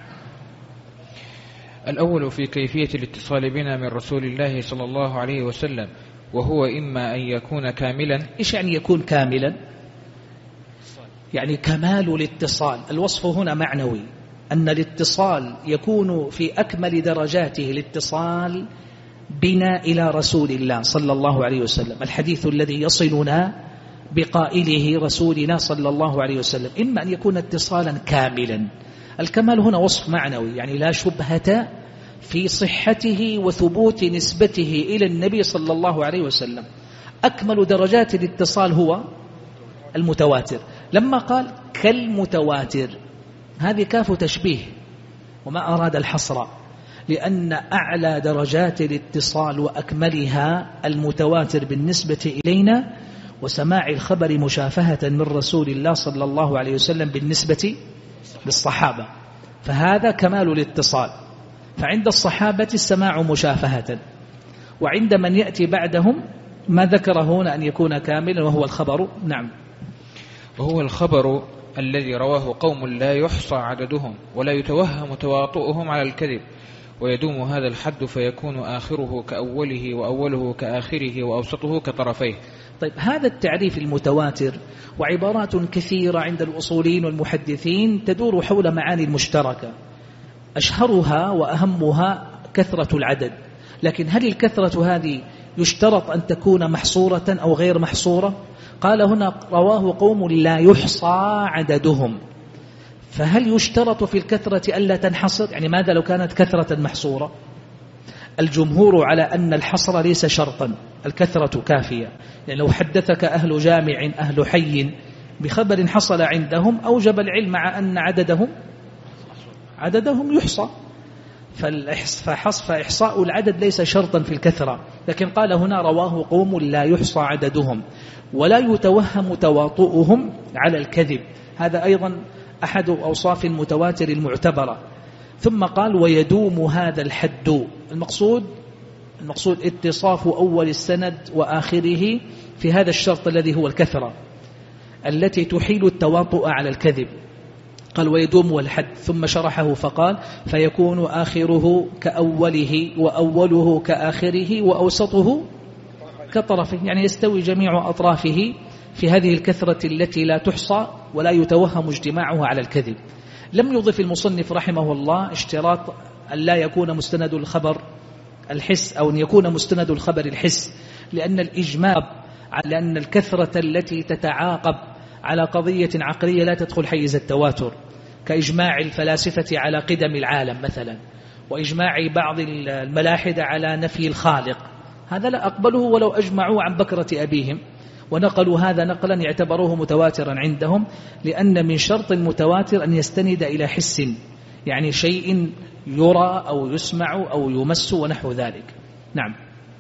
الأول في كيفية الاتصال بنا من رسول الله صلى الله عليه وسلم، وهو إما أن يكون كاملا. إيش يعني يكون كاملا؟ يعني كمال الاتصال. الوصف هنا معنوي، أن الاتصال يكون في أكمل درجاته، الاتصال بنا إلى رسول الله صلى الله عليه وسلم، الحديث الذي يصلنا بقائله رسولنا صلى الله عليه وسلم، إما أن يكون اتصالا كاملا. الكمال هنا وصف معنوي، يعني لا شبهة في صحته وثبوت نسبته إلى النبي صلى الله عليه وسلم. أكمل درجات الاتصال هو المتواتر. لما قال كالمتواتر، هذه كاف تشبيه وما أراد الحصر، لأن أعلى درجات الاتصال وأكملها المتواتر بالنسبة إلينا، وسماع الخبر مشافهة من رسول الله صلى الله عليه وسلم بالنسبة للصحابة، فهذا كمال الاتصال. فعند الصحابة السماع مشافهة، وعند من يأتي بعدهم ما ذكر هنا أن يكون كاملا وهو الخبر. نعم. وهو الخبر الذي رواه قوم لا يحصى عددهم ولا يتوهم تواطؤهم على الكذب، ويدوم هذا الحد فيكون آخره كأوله وأوله كآخره وأوسطه كطرفيه. طيب، هذا التعريف المتواتر وعبارات كثيرة عند الأصوليين والمحدثين تدور حول معاني مشتركة، أشهرها وأهمها كثرة العدد. لكن هل الكثرة هذه يشترط أن تكون محصورة أو غير محصورة؟ قال هنا رواه قوم لا يحصى عددهم، فهل يشترط في الكثرة ألا تنحصر؟ يعني ماذا لو كانت كثرة محصورة؟ الجمهور على أن الحصر ليس شرطا، الكثرة كافية. يعني لو حدثك أهل جامع أهل حي بخبر حصل عندهم أوجب العلم مع أن عددهم يحصى، فإحصاء العدد ليس شرطا في الكثرة. لكن قال هنا رواه قوم لا يحصى عددهم ولا يتوهم تواطؤهم على الكذب، هذا أيضا أحد أوصاف المتواتر المعتبرة. ثم قال ويدوم هذا الحد. المقصود اتصاف أول السند وآخره في هذا الشرط الذي هو الكثرة التي تحيل التواطؤ على الكذب. قال ويدوم الحد، ثم شرحه فقال فيكون آخره كأوله وأوله كآخره وأوسطه كطرفه، يعني يستوي جميع أطرافه في هذه الكثرة التي لا تحصى ولا يتوهم اجتماعها على الكذب. لم يضف المصنف رحمه الله اشتراط أن لا يكون مستند الخبر الحس أو أن يكون مستند الخبر الحس، لأن الإجماع على أن الكثرة التي تتعاقب على قضية عقلية لا تدخل حيز التواتر، كإجماع الفلاسفة على قدم العالم مثلا، وإجماع بعض الملاحدة على نفي الخالق، هذا لا أقبله ولو أجمعوا عن بكرة أبيهم ونقلوا هذا نقلا يعتبروه متواترا عندهم، لأن من شرط المتواتر أن يستند إلى حس، يعني شيء يرى أو يسمع أو يمس ونحو ذلك. نعم.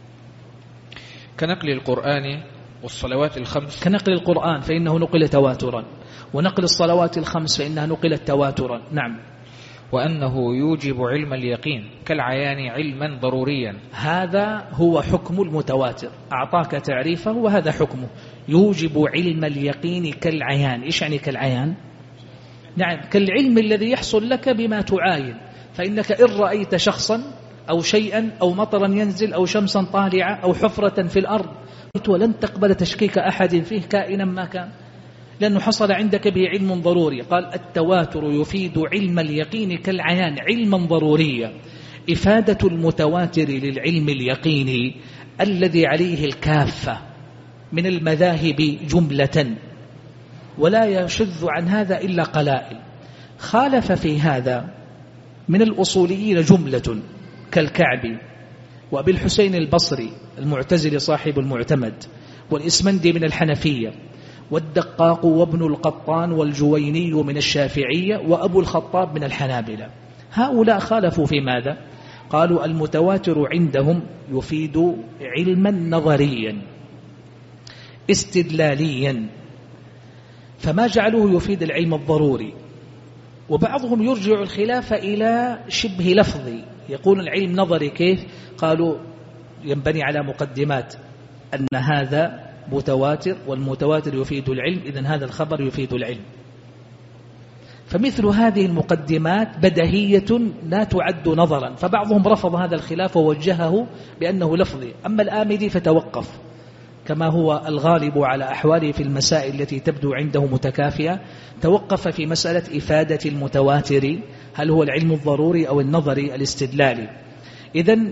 كنقل القرآن والصلوات الخمس، كنقل القرآن فإنه نقل تواترا، ونقل الصلوات الخمس فإنها نقلت تواترا. نعم. وأنه يوجب علم اليقين كالعيان علما ضروريا، هذا هو حكم المتواتر، أعطاك تعريفه وهذا حكمه، يوجب علم اليقين كالعيان. إيش يعني كالعيان؟ نعم، كالعلم الذي يحصل لك بما تعاين، فإنك إن رأيت شخصا أو شيئا أو مطرا ينزل أو شمسا طالعة أو حفرة في الأرض ولن تقبل تشكيك أحد فيه كائنا ما كان، لأنه حصل عندك به علم ضروري. قال التواتر يفيد علم اليقين كالعيان علما ضروريا. إفادة المتواتر للعلم اليقيني الذي عليه الكافة من المذاهب جملة، ولا يشذ عن هذا إلا قلائل. خالف في هذا من الأصوليين جملة كالكعبي وأبي الحسين البصري المعتزلي صاحب المعتمد، والإسمندي من الحنفية، والدقاق وابن القطان والجويني من الشافعية، وأبو الخطاب من الحنابلة. هؤلاء خالفوا في ماذا؟ قالوا المتواتر عندهم يفيد علما نظريا استدلاليا، فما جعلوه يفيد العلم الضروري. وبعضهم يرجع الخلاف إلى شبه لفظي، يقول العلم نظري كيف؟ قالوا ينبني على مقدمات أن هذا متواتر والمتواتر يفيد العلم، إذن هذا الخبر يفيد العلم. فمثل هذه المقدمات بديهية لا تعد نظرا، فبعضهم رفض هذا الخلاف ووجهه بأنه لفظي. أما الآمدي فتوقف كما هو الغالب على أحواله في المسائل التي تبدو عنده متكافئة، توقف في مسألة إفادة المتواتر هل هو العلم الضروري أو النظري الاستدلالي. إذن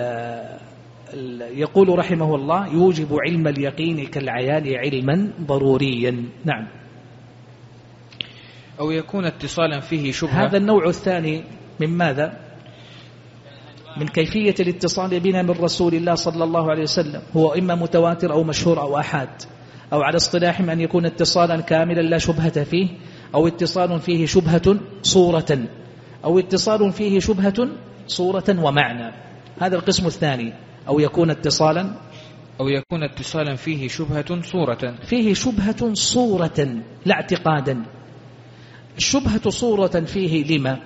يقول رحمه الله يوجب علم اليقين كالعيان علما ضروريا. نعم. أو يكون اتصالا فيه شبهة. هذا النوع الثاني من ماذا؟ من كيفية الاتصال بنا من رسول الله صلى الله عليه وسلم، هو إما متواتر أو مشهور أو أحاد، أو على اصطلاحهم أن يكون اتصالا كاملا لا شبهة فيه، أو اتصال فيه شبهة صورة، أو اتصال فيه شبهة صورة ومعنى. هذا القسم الثاني. أو يكون اتصالا فيه شبهة صورة، فيه شبهة صورة لا اعتقادا. الشبهة صورة فيه لما؟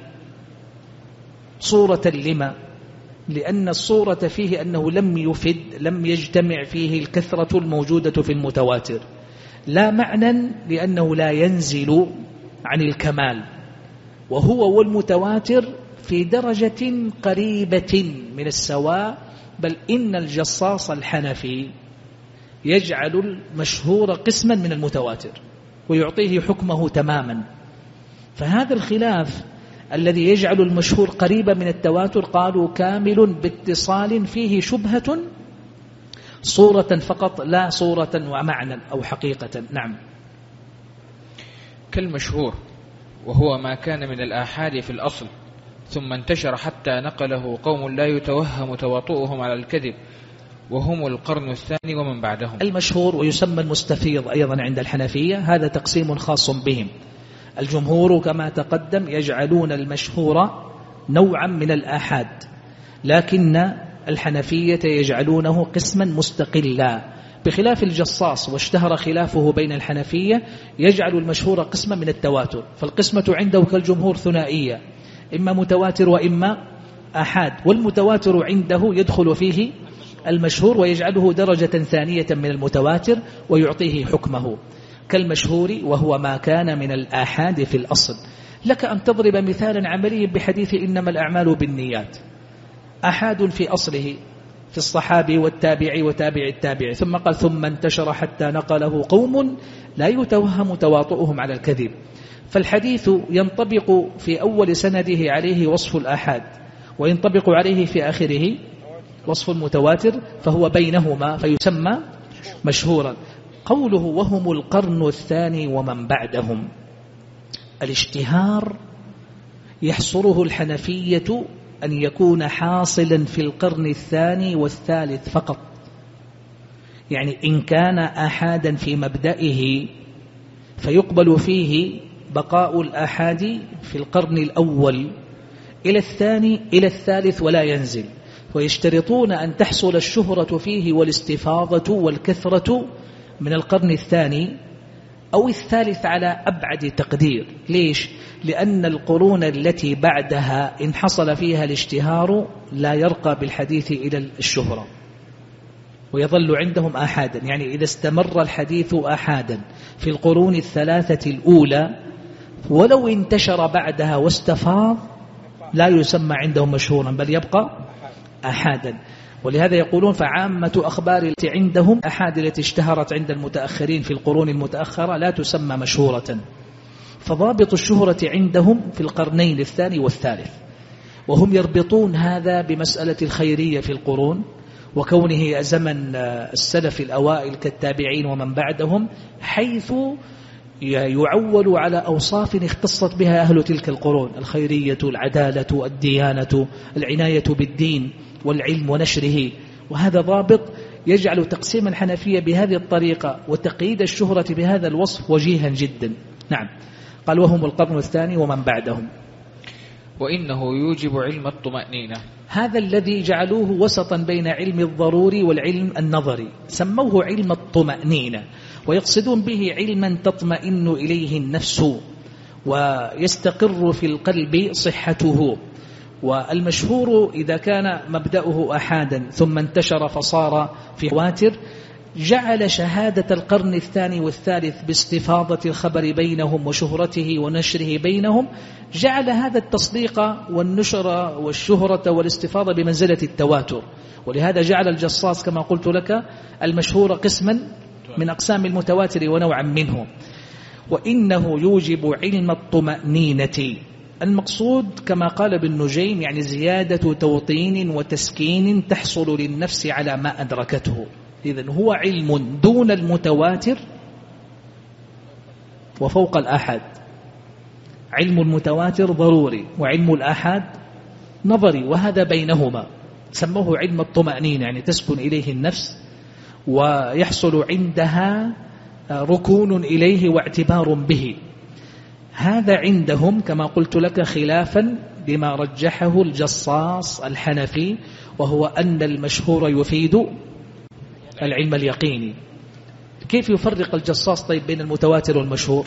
صورة لما؟ لأن الصورة فيه أنه لم يجتمع فيه الكثرة الموجودة في المتواتر، لا معنى لأنه لا ينزل عن الكمال، وهو والمتواتر في درجة قريبة من السواء، بل إن الجصاص الحنفي يجعل المشهور قسما من المتواتر ويعطيه حكمه تماما. فهذا الخلاف الذي يجعل المشهور قريبا من التواتر قالوا كامل باتصال فيه شبهة صورة فقط لا صورة ومعنى أو حقيقة. نعم. كالمشهور وهو ما كان من الآحاد في الأصل ثم انتشر حتى نقله قوم لا يتوهم تواطؤهم على الكذب، وهم القرن الثاني ومن بعدهم. المشهور ويسمى المستفيض أيضا عند الحنفية، هذا تقسيم خاص بهم. الجمهور كما تقدم يجعلون المشهور نوعا من الآحاد، لكن الحنفية يجعلونه قسما مستقلا، بخلاف الجصاص واشتهر خلافه بين الحنفية يجعل المشهور قسما من التواتر. فالقسمة عنده كالجمهور ثنائية، إما متواتر وإما آحاد، والمتواتر عنده يدخل فيه المشهور ويجعله درجة ثانية من المتواتر ويعطيه حكمه. كالمشهور وهو ما كان من الآحاد في الأصل. لك أن تضرب مثالا عمليا بحديث إنما الأعمال بالنيات، آحاد في أصله في الصحابي والتابعي وتابع التابع، ثم قال ثم انتشر حتى نقله قوم لا يتوهم تواطؤهم على الكذب. فالحديث ينطبق في أول سنده عليه وصف الآحاد، وينطبق عليه في آخره وصف المتواتر، فهو بينهما فيسمى مشهورا. قوله وهم القرن الثاني ومن بعدهم، الاشتهار يحصره الحنفية أن يكون حاصلا في القرن الثاني والثالث فقط. يعني إن كان آحادا في مبدئه فيقبل فيه بقاء الآحاد في القرن الأول إلى الثاني إلى الثالث ولا ينزل، ويشترطون أن تحصل الشهرة فيه والاستفاضة والكثرة من القرن الثاني أو الثالث على أبعد تقدير. ليش؟ لأن القرون التي بعدها إن حصل فيها الاشتهار لا يرقى بالحديث إلى الشهرة ويظل عندهم آحادا. يعني إذا استمر الحديث آحادا في القرون الثلاثة الأولى ولو انتشر بعدها واستفاض لا يسمى عندهم مشهورا بل يبقى آحادا. ولهذا يقولون فعامة أخبار التي عندهم أحاد التي اشتهرت عند المتأخرين في القرون المتأخرة لا تسمى مشهورة. فضابط الشهرة عندهم في القرنين الثاني والثالث، وهم يربطون هذا بمسألة الخيرية في القرون وكونه زمن السلف الأوائل كالتابعين ومن بعدهم، حيث يعول على أوصاف اختصت بها أهل تلك القرون: الخيرية، العدالة، الديانة، العناية بالدين والعلم ونشره. وهذا ضابط يجعل تقسيم الحنفية بهذه الطريقة وتقييد الشهرة بهذا الوصف وجيها جدا. نعم. قال وهم القرن الثاني ومن بعدهم. وإنه يوجب علم الطمأنينة، هذا الذي جعلوه وسطا بين علم الضروري والعلم النظري، سموه علم الطمأنينة، ويقصدون به علما تطمئن إليه النفس ويستقر في القلب صحته. والمشهور إذا كان مبدأه أحادا ثم انتشر فصار في تواتر، جعل شهادة القرن الثاني والثالث باستفاضة الخبر بينهم وشهرته ونشره بينهم، جعل هذا التصديق والنشر والشهرة والاستفاضة بمنزلة التواتر. ولهذا جعل الجصاص كما قلت لك المشهور قسما من أقسام المتواتر ونوعا منه. وإنه يوجب علم الطمأنينة، المقصود كما قال ابن نجيم يعني زيادة توطين وتسكين تحصل للنفس على ما أدركته. إذن هو علم دون المتواتر وفوق الآحاد. علم المتواتر ضروري وعلم الآحاد نظري، وهذا بينهما سموه علم الطمأنينة، يعني تسكن إليه النفس ويحصل عندها ركون إليه واعتبار به. هذا عندهم كما قلت لك خلافا بما رجحه الجصاص الحنفي، وهو أن المشهور يفيد العلم اليقيني. كيف يفرق الجصاص طيب بين المتواتر والمشهور؟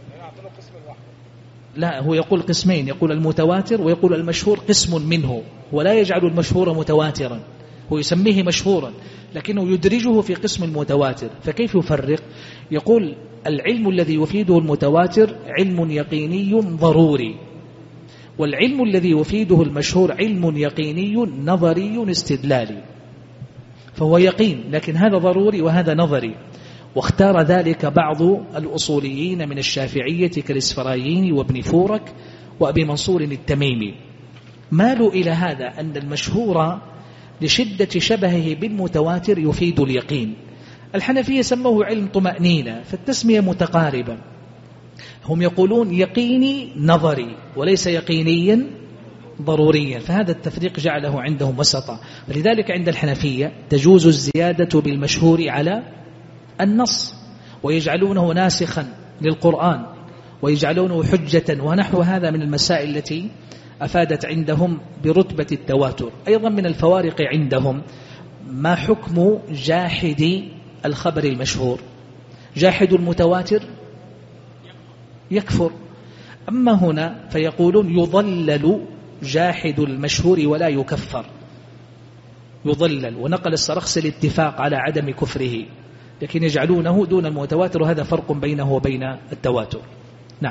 لا، هو يقول قسمين، يقول المتواتر ويقول المشهور قسم منه، ولا يجعل المشهور متواترا، هو يسميه مشهورا لكنه يدرجه في قسم المتواتر. فكيف يفرق؟ يقول العلم الذي يفيده المتواتر علم يقيني ضروري، والعلم الذي يفيده المشهور علم يقيني نظري استدلالي. فهو يقين لكن هذا ضروري وهذا نظري. واختار ذلك بعض الأصوليين من الشافعية كالإسفرايين وابن فورك وأبي منصور التميمي، مالوا إلى هذا أن المشهور لشدة شبهه بالمتواتر يفيد اليقين. الحنفية سموه علم طمأنينة، فالتسمية متقاربة. هم يقولون يقيني نظري وليس يقينيا ضروريا، فهذا التفريق جعله عندهم وسطا. ولذلك عند الحنفية تجوز الزيادة بالمشهور على النص، ويجعلونه ناسخا للقرآن ويجعلونه حجة، ونحو هذا من المسائل التي أفادت عندهم برتبة التواتر. أيضا من الفوارق عندهم ما حكم جاحد الخبر المشهور. جاحد المتواتر يكفر، أما هنا فيقولون يضلل جاحد المشهور ولا يكفر، يضلل. ونقل السرخسي الاتفاق على عدم كفره، لكن يجعلونه دون المتواتر، وهذا فرق بينه وبين التواتر. نعم.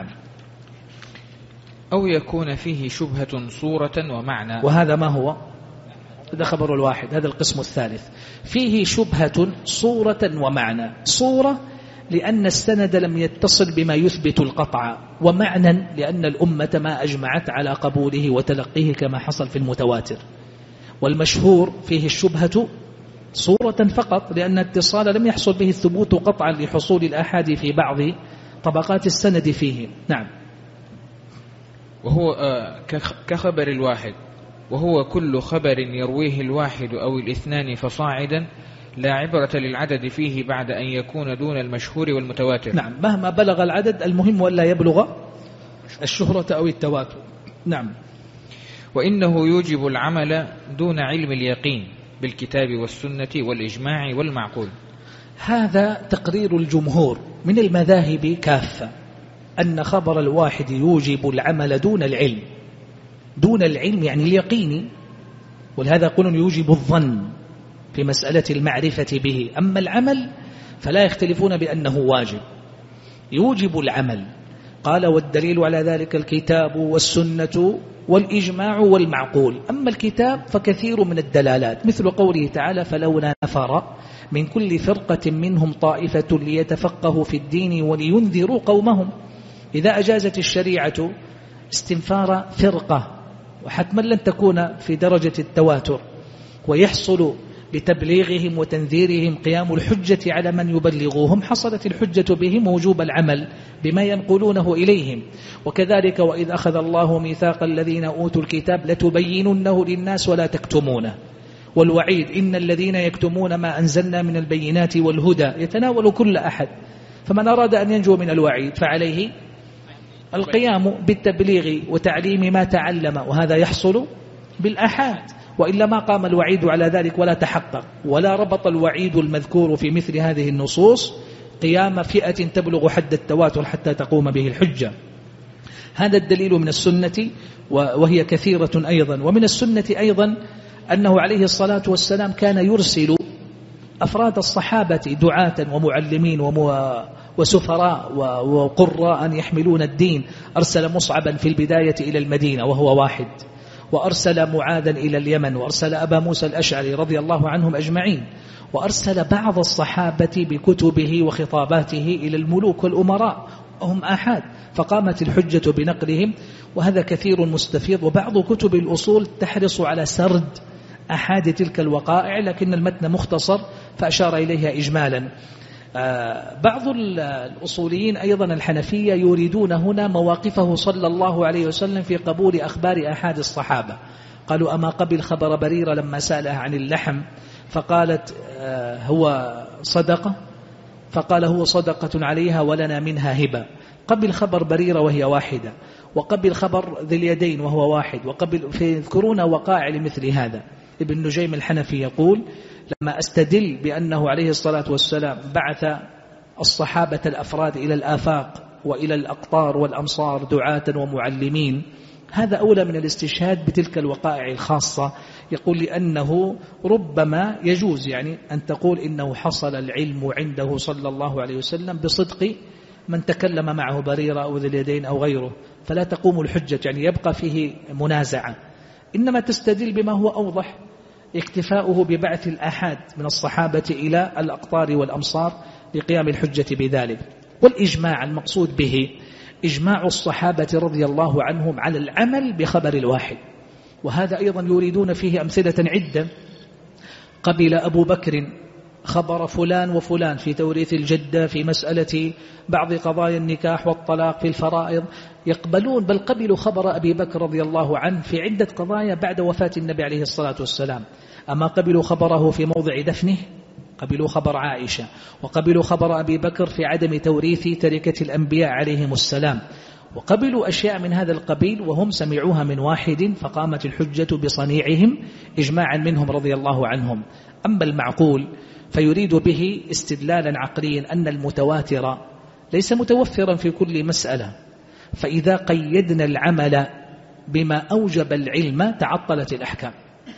أو يكون فيه شبهة صورة ومعنى، وهذا ما هو هذا خبر الواحد. هذا القسم الثالث فيه شبهة صورة ومعنى. صورة لأن السند لم يتصل بما يثبت القطع، ومعنى لأن الأمة ما أجمعت على قبوله وتلقيه كما حصل في المتواتر. والمشهور فيه الشبهة صورة فقط لأن اتصال لم يحصل به الثبوت قطعا لحصول الآحاد في بعض طبقات السند فيه. نعم. وهو كخبر الواحد، وهو كل خبر يرويه الواحد أو الاثنان فصاعدا، لا عبرة للعدد فيه بعد أن يكون دون المشهور والمتواتر. نعم، مهما بلغ العدد المهم ولا يبلغ الشهرة أو التواتر. نعم. وإنه يوجب العمل دون علم اليقين بالكتاب والسنة والإجماع والمعقول. هذا تقرير الجمهور من المذاهب كافة، أن خبر الواحد يوجب العمل دون العلم. دون العلم يعني اليقين، ولهذا يقولون يوجب الظن في مسألة المعرفة به. أما العمل فلا يختلفون بأنه واجب، يوجب العمل. قال والدليل على ذلك الكتاب والسنة والإجماع والمعقول. أما الكتاب فكثير من الدلالات، مثل قوله تعالى فلولا نفر من كل فرقة منهم طائفة ليتفقهوا في الدين ولينذروا قومهم. إذا أجازت الشريعة استنفار فرقة، وحتما لن تكون في درجة التواتر، ويحصل بتبليغهم وتنذيرهم قيام الحجة على من يبلغوهم، حصلت الحجة بهم وجوب العمل بما ينقلونه إليهم. وكذلك وإذ أخذ الله ميثاق الذين أوتوا الكتاب لتبيننه للناس ولا تكتمونه. والوعيد إن الذين يكتمون ما أنزلنا من البينات والهدى يتناول كل أحد، فمن أراد أن ينجو من الوعيد فعليه القيام بالتبليغ وتعليم ما تعلم، وهذا يحصل بالأحاد، وإلا ما قام الوعيد على ذلك ولا تحقق، ولا ربط الوعيد المذكور في مثل هذه النصوص قيام فئة تبلغ حد التواتر حتى تقوم به الحجة. هذا الدليل من السنة وهي كثيرة أيضا. ومن السنة أيضا أنه عليه الصلاة والسلام كان يرسل أفراد الصحابة دعاة ومعلمين وسفراء وقراء يحملون الدين. أرسل مصعبا في البداية إلى المدينة وهو واحد، وأرسل معاذا إلى اليمن، وأرسل أبا موسى الأشعري رضي الله عنهم أجمعين، وأرسل بعض الصحابة بكتبه وخطاباته إلى الملوك والأمراء وهم آحاد، فقامت الحجة بنقلهم. وهذا كثير مستفيض. وبعض كتب الأصول تحرص على سرد أحاد تلك الوقائع، لكن المتن مختصر فأشار إليها إجمالا. بعض الأصوليين أيضا الحنفية يريدون هنا مواقفه صلى الله عليه وسلم في قبول أخبار أحاد الصحابة. قالوا أما قبل خبر بريرة لما سألها عن اللحم فقالت هو صدقة، فقال هو صدقة عليها ولنا منها هبة. قبل خبر بريرة وهي واحدة، وقبل خبر ذي اليدين وهو واحد، وقبل يذكرون وقائع لمثل هذا. ابن نجيم الحنفي يقول لما أستدل بأنه عليه الصلاة والسلام بعث الصحابة الأفراد إلى الآفاق وإلى الأقطار والأمصار دعاة ومعلمين، هذا أولى من الاستشهاد بتلك الوقائع الخاصة. يقول لأنه ربما يجوز يعني أن تقول إنه حصل العلم عنده صلى الله عليه وسلم بصدق من تكلم معه بريرة أو ذي اليدين أو غيره، فلا تقوم الحجة، يعني يبقى فيه منازعة. إنما تستدل بما هو أوضح، اكتفاؤه ببعث الآحاد من الصحابة إلى الأقطار والأمصار لقيام الحجة بذلك. والإجماع المقصود به إجماع الصحابة رضي الله عنهم على العمل بخبر الواحد، وهذا أيضا يريدون فيه أمثلة عدة. قبل أبو بكر خبر فلان وفلان في توريث الجدة، في مسألة بعض قضايا النكاح والطلاق في الفرائض يقبلون، بل قبلوا خبر أبي بكر رضي الله عنه في عدة قضايا بعد وفاة النبي عليه الصلاة والسلام. أما قبلوا خبره في موضع دفنه، قبلوا خبر عائشة، وقبلوا خبر أبي بكر في عدم توريث تركة الأنبياء عليهم السلام، وقبلوا أشياء من هذا القبيل وهم سمعوها من واحد، فقامت الحجة بصنيعهم إجماعا منهم رضي الله عنهم. أما المعقول فيريد به استدلالا عقليا أن المتواتر ليس متوفرا في كل مسألة، فإذا قيدنا العمل بما أوجب العلم تعطلت الأحكام.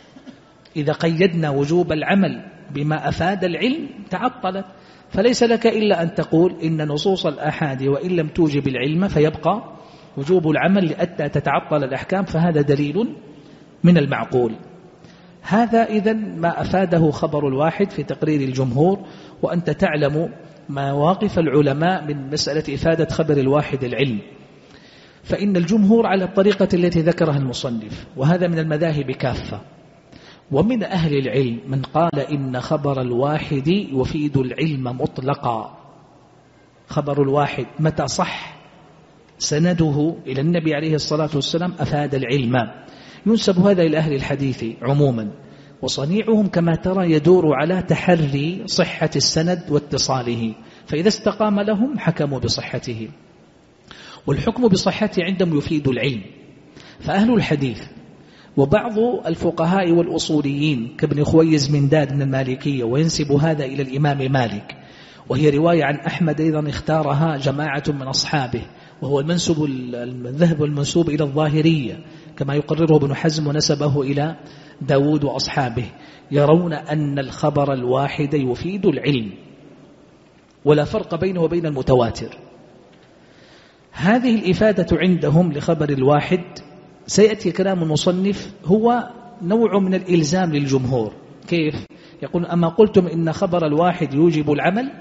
إذا قيدنا وجوب العمل بما أفاد العلم تعطلت، فليس لك إلا أن تقول إن نصوص الآحاد وإن لم توجب العلم فيبقى وجوب العمل لأتى تتعطل الأحكام، فهذا دليل من المعقول. هذا إذن ما أفاده خبر الواحد في تقرير الجمهور. وأنت تعلم مواقف العلماء من مسألة إفادة خبر الواحد العلم، فإن الجمهور على الطريقة التي ذكرها المصنف، وهذا من المذاهب كافة. ومن أهل العلم من قال إن خبر الواحد يفيد العلم مطلقا. خبر الواحد متى صح سنده إلى النبي عليه الصلاة والسلام أفاد العلم. ينسب هذا إلى أهل الحديث عموما، وصنيعهم كما ترى يدور على تحري صحة السند واتصاله، فإذا استقام لهم حكموا بصحته، والحكم بصحته عندهم يفيد العلم. فأهل الحديث وبعض الفقهاء والأصوليين كابن خويز منداد من المالكية، وينسب هذا إلى الإمام مالك، وهي رواية عن أحمد أيضا اختارها جماعة من أصحابه، وهو الذهب المنسوب إلى الظاهرية كما يقرره ابن حزم ونسبه إلى داود وأصحابه، يرون أن الخبر الواحد يفيد العلم ولا فرق بينه وبين المتواتر. هذه الإفادة عندهم لخبر الواحد سيأتي كلام المصنف هو نوع من الإلزام للجمهور. كيف؟ يقول أما قلتم إن خبر الواحد يوجب العمل،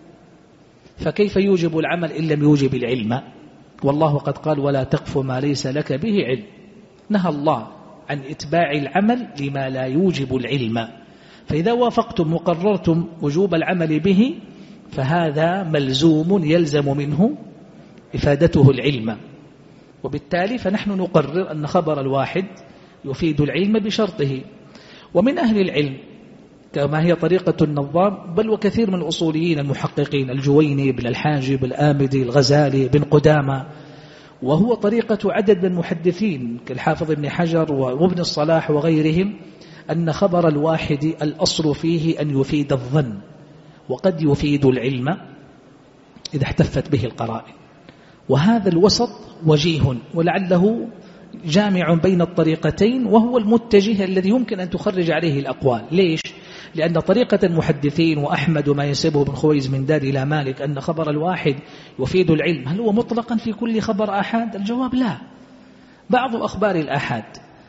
فكيف يوجب العمل إن لم يوجب العلم؟ والله قد قال ولا تقف ما ليس لك به علم. نهى الله عن إتباع العمل لما لا يوجب العلم، فإذا وافقتم وقررتم وجوب العمل به فهذا ملزوم يلزم منه إفادته العلم، وبالتالي فنحن نقرر أن خبر الواحد يفيد العلم بشرطه. ومن أهل العلم كما هي طريقة النظام بل وكثير من الأصوليين المحققين، الجويني بن الحاجب الآمدي الغزالي بن قدامة، وهو طريقة عدد من المحدثين كالحافظ ابن حجر وابن الصلاح وغيرهم، أن خبر الواحد الأصل فيه أن يفيد الظن، وقد يفيد العلم إذا احتفت به القرائن. وهذا الوسط وجيه ولعله جامع بين الطريقتين، وهو المتجه الذي يمكن أن تخرج عليه الأقوال. ليش؟ لأن طريقة المحدثين وأحمد وما ينسبه ابن خويز من دار إلى مالك أن خبر الواحد يفيد العلم، هل هو مطلقا في كل خبر آحاد؟ الجواب لا. بعض أخبار الآحاد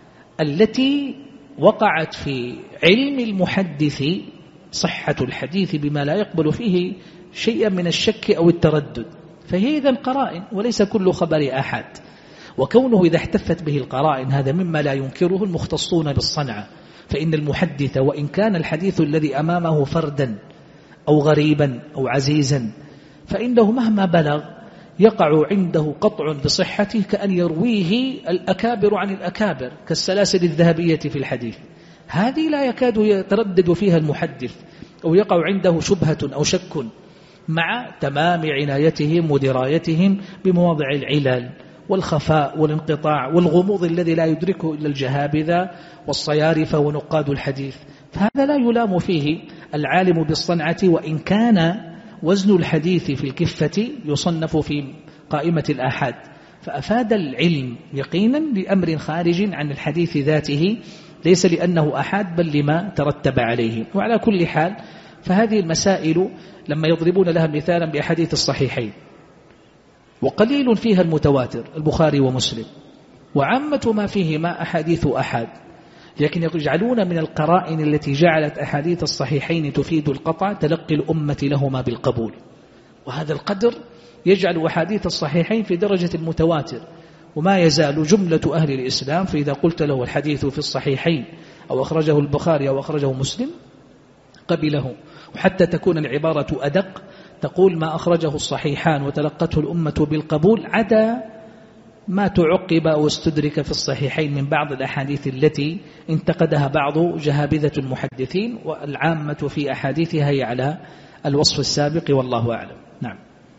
التي وقعت في علم المحدث صحة الحديث بما لا يقبل فيه شيئا من الشك أو التردد، فهي إذن قرائن وليس كل خبر آحاد. وكونه إذا احتفت به القرائن هذا مما لا ينكره المختصون بالصنعة، فإن المحدث وإن كان الحديث الذي أمامه فردا أو غريبا أو عزيزا، فإنه مهما بلغ يقع عنده قطع بصحته كأن يرويه الأكابر عن الأكابر كالسلاسل الذهبية في الحديث. هذه لا يكاد يتردد فيها المحدث أو يقع عنده شبهة أو شك، مع تمام عنايتهم ودرايتهم بمواضع العلل والخفاء والانقطاع والغموض الذي لا يدركه إلا الجهابذة والصيارفة ونقاد الحديث. فهذا لا يلام فيه العالم بالصنعة، وإن كان وزن الحديث في الكفة يصنف في قائمة الآحاد، فأفاد العلم يقينا لأمر خارج عن الحديث ذاته، ليس لأنه أحاد بل لما ترتب عليه. وعلى كل حال فهذه المسائل لما يضربون لها مثالا بأحاديث الصحيحين، وقليل فيها المتواتر البخاري ومسلم، وعامة ما فيهما أحاديث أحاد، لكن يجعلون من القرائن التي جعلت أحاديث الصحيحين تفيد القطع تلقي الأمة لهما بالقبول، وهذا القدر يجعل أحاديث الصحيحين في درجة المتواتر. وما يزال جملة أهل الإسلام فإذا قلت له الحديث في الصحيحين أو أخرجه البخاري أو أخرجه مسلم قبله، وحتى تكون العبارة أدق تقول ما أخرجه الصحيحان وتلقته الأمة بالقبول، عدا ما تعقب أو استدرك في الصحيحين من بعض الأحاديث التي انتقدها بعض جهابذة المحدثين، والعامة في أحاديثها هي على الوصف السابق والله أعلم. نعم.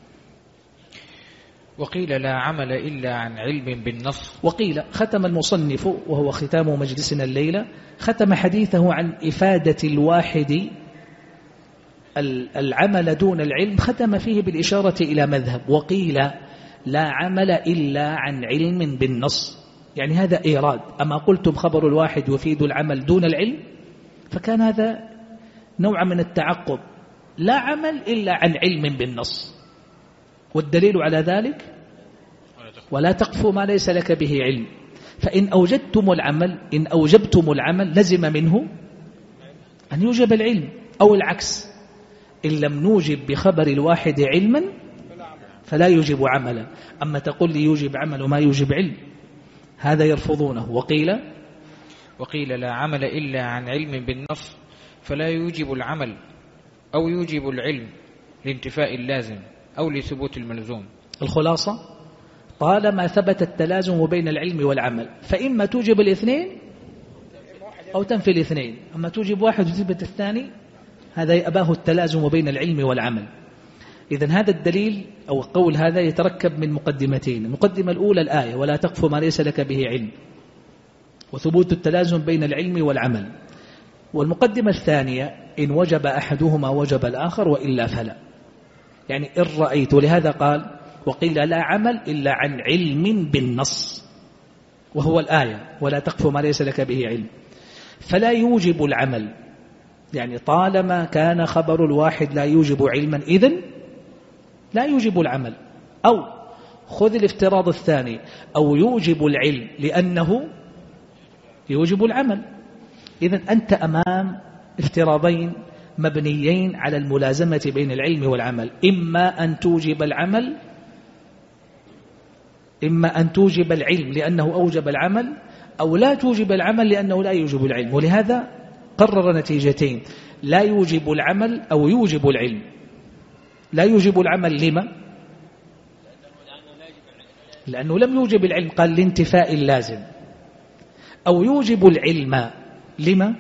وقيل لا عمل إلا عن علم بالنص. وقيل ختم المصنف وهو ختام مجلسنا الليلة، ختم حديثه عن إفادة الواحد العمل دون العلم، ختم فيه بالإشارة إلى مذهب. وقيل لا عمل إلا عن علم بالنص، يعني هذا إيراد. أما قلتم خبر الواحد يفيد العمل دون العلم، فكان هذا نوع من التعقب، لا عمل إلا عن علم بالنص. والدليل على ذلك ولا تقف ما ليس لك به علم. فإن أوجبتم العمل لزم منه أن يوجب العلم، أو العكس، إن لم نوجب بخبر الواحد علما فلا يوجب عملا. أما تقول لي يوجب عمل وما يوجب علم، هذا يرفضونه. وقيل لا عمل إلا عن علم بالنص فلا يوجب العمل أو يوجب العلم لانتفاء اللازم أو لثبوت الملزوم. الخلاصة طالما ثبت التلازم بين العلم والعمل فإما توجب الاثنين أو تنفي الاثنين. أما توجب واحد وتثبت الثاني هذا يأباه التلازم بين العلم والعمل. إذن هذا الدليل أو قول هذا يتركب من مقدمتين. المقدمة الأولى الآية ولا تقف ما ليس لك به علم، وثبوت التلازم بين العلم والعمل. والمقدمة الثانية إن وجب أحدهما وجب الآخر وإلا فلا، يعني إن رأيت. ولهذا قال وقيل لا عمل إلا عن علم بالنص، وهو الآية ولا تقف ما ليس لك به علم. فلا يوجب العمل، يعني طالما كان خبر الواحد لا يوجب علما إذن لا يوجب العمل. أو خذ الافتراض الثاني، أو يوجب العلم لأنه يوجب العمل. إذن أنت أمام افتراضين مبنيين على الملازمة بين العلم والعمل، إما أن توجب العمل، إما أن توجب العلم لأنه أوجب العمل، أو لا توجب العمل لأنه لا يوجب العلم. ولهذا قرر نتيجتين: لا يوجب العمل أو يوجب العلم. لا يوجب العمل لما؟ لأنه لم يوجب العلم، قال لانتفاء اللازم. أو يوجب العلم لما؟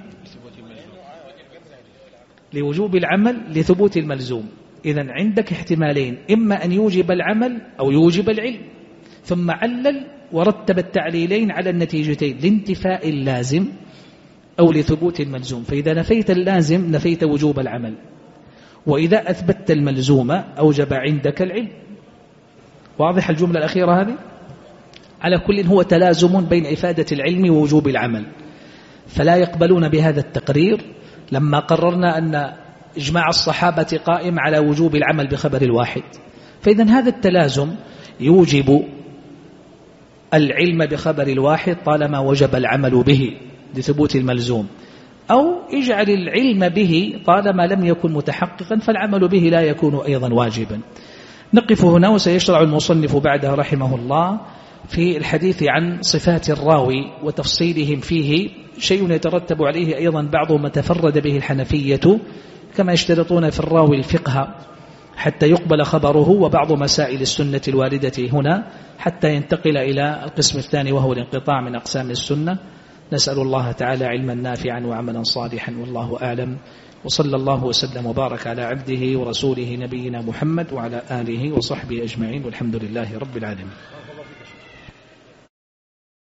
لوجوب العمل لثبوت الملزوم. إذن عندك احتمالين، إما أن يوجب العمل أو يوجب العلم، ثم علل ورتب التعليلين على النتيجتين: لانتفاء اللازم أو لثبوت الملزوم. فإذا نفيت اللازم نفيت وجوب العمل، وإذا أثبتت الملزوم أوجب عندك العلم. واضح الجملة الأخيرة هذه؟ على كل هو تلازم بين إفادة العلم ووجوب العمل، فلا يقبلون بهذا التقرير لما قررنا أن إجماع الصحابة قائم على وجوب العمل بخبر الواحد. فإذا هذا التلازم يوجب العلم بخبر الواحد طالما وجب العمل به لثبوت الملزوم، أو اجعل العلم به طالما لم يكن متحققا فالعمل به لا يكون أيضا واجبا. نقف هنا، وسيشرع المصنف بعدها رحمه الله في الحديث عن صفات الراوي وتفصيلهم فيه، شيء يترتب عليه أيضا بعض ما تفرد به الحنفية، كما يشترطون في الراوي الفقه حتى يقبل خبره، وبعض مسائل السنة الواردة هنا حتى ينتقل إلى القسم الثاني وهو الانقطاع من أقسام السنة. نسأل الله تعالى علما نافعا وعملا صالحا، والله أعلم. وصلى الله وسلم وبارك على عبده ورسوله نبينا محمد وعلى آله وصحبه أجمعين، والحمد لله رب العالمين.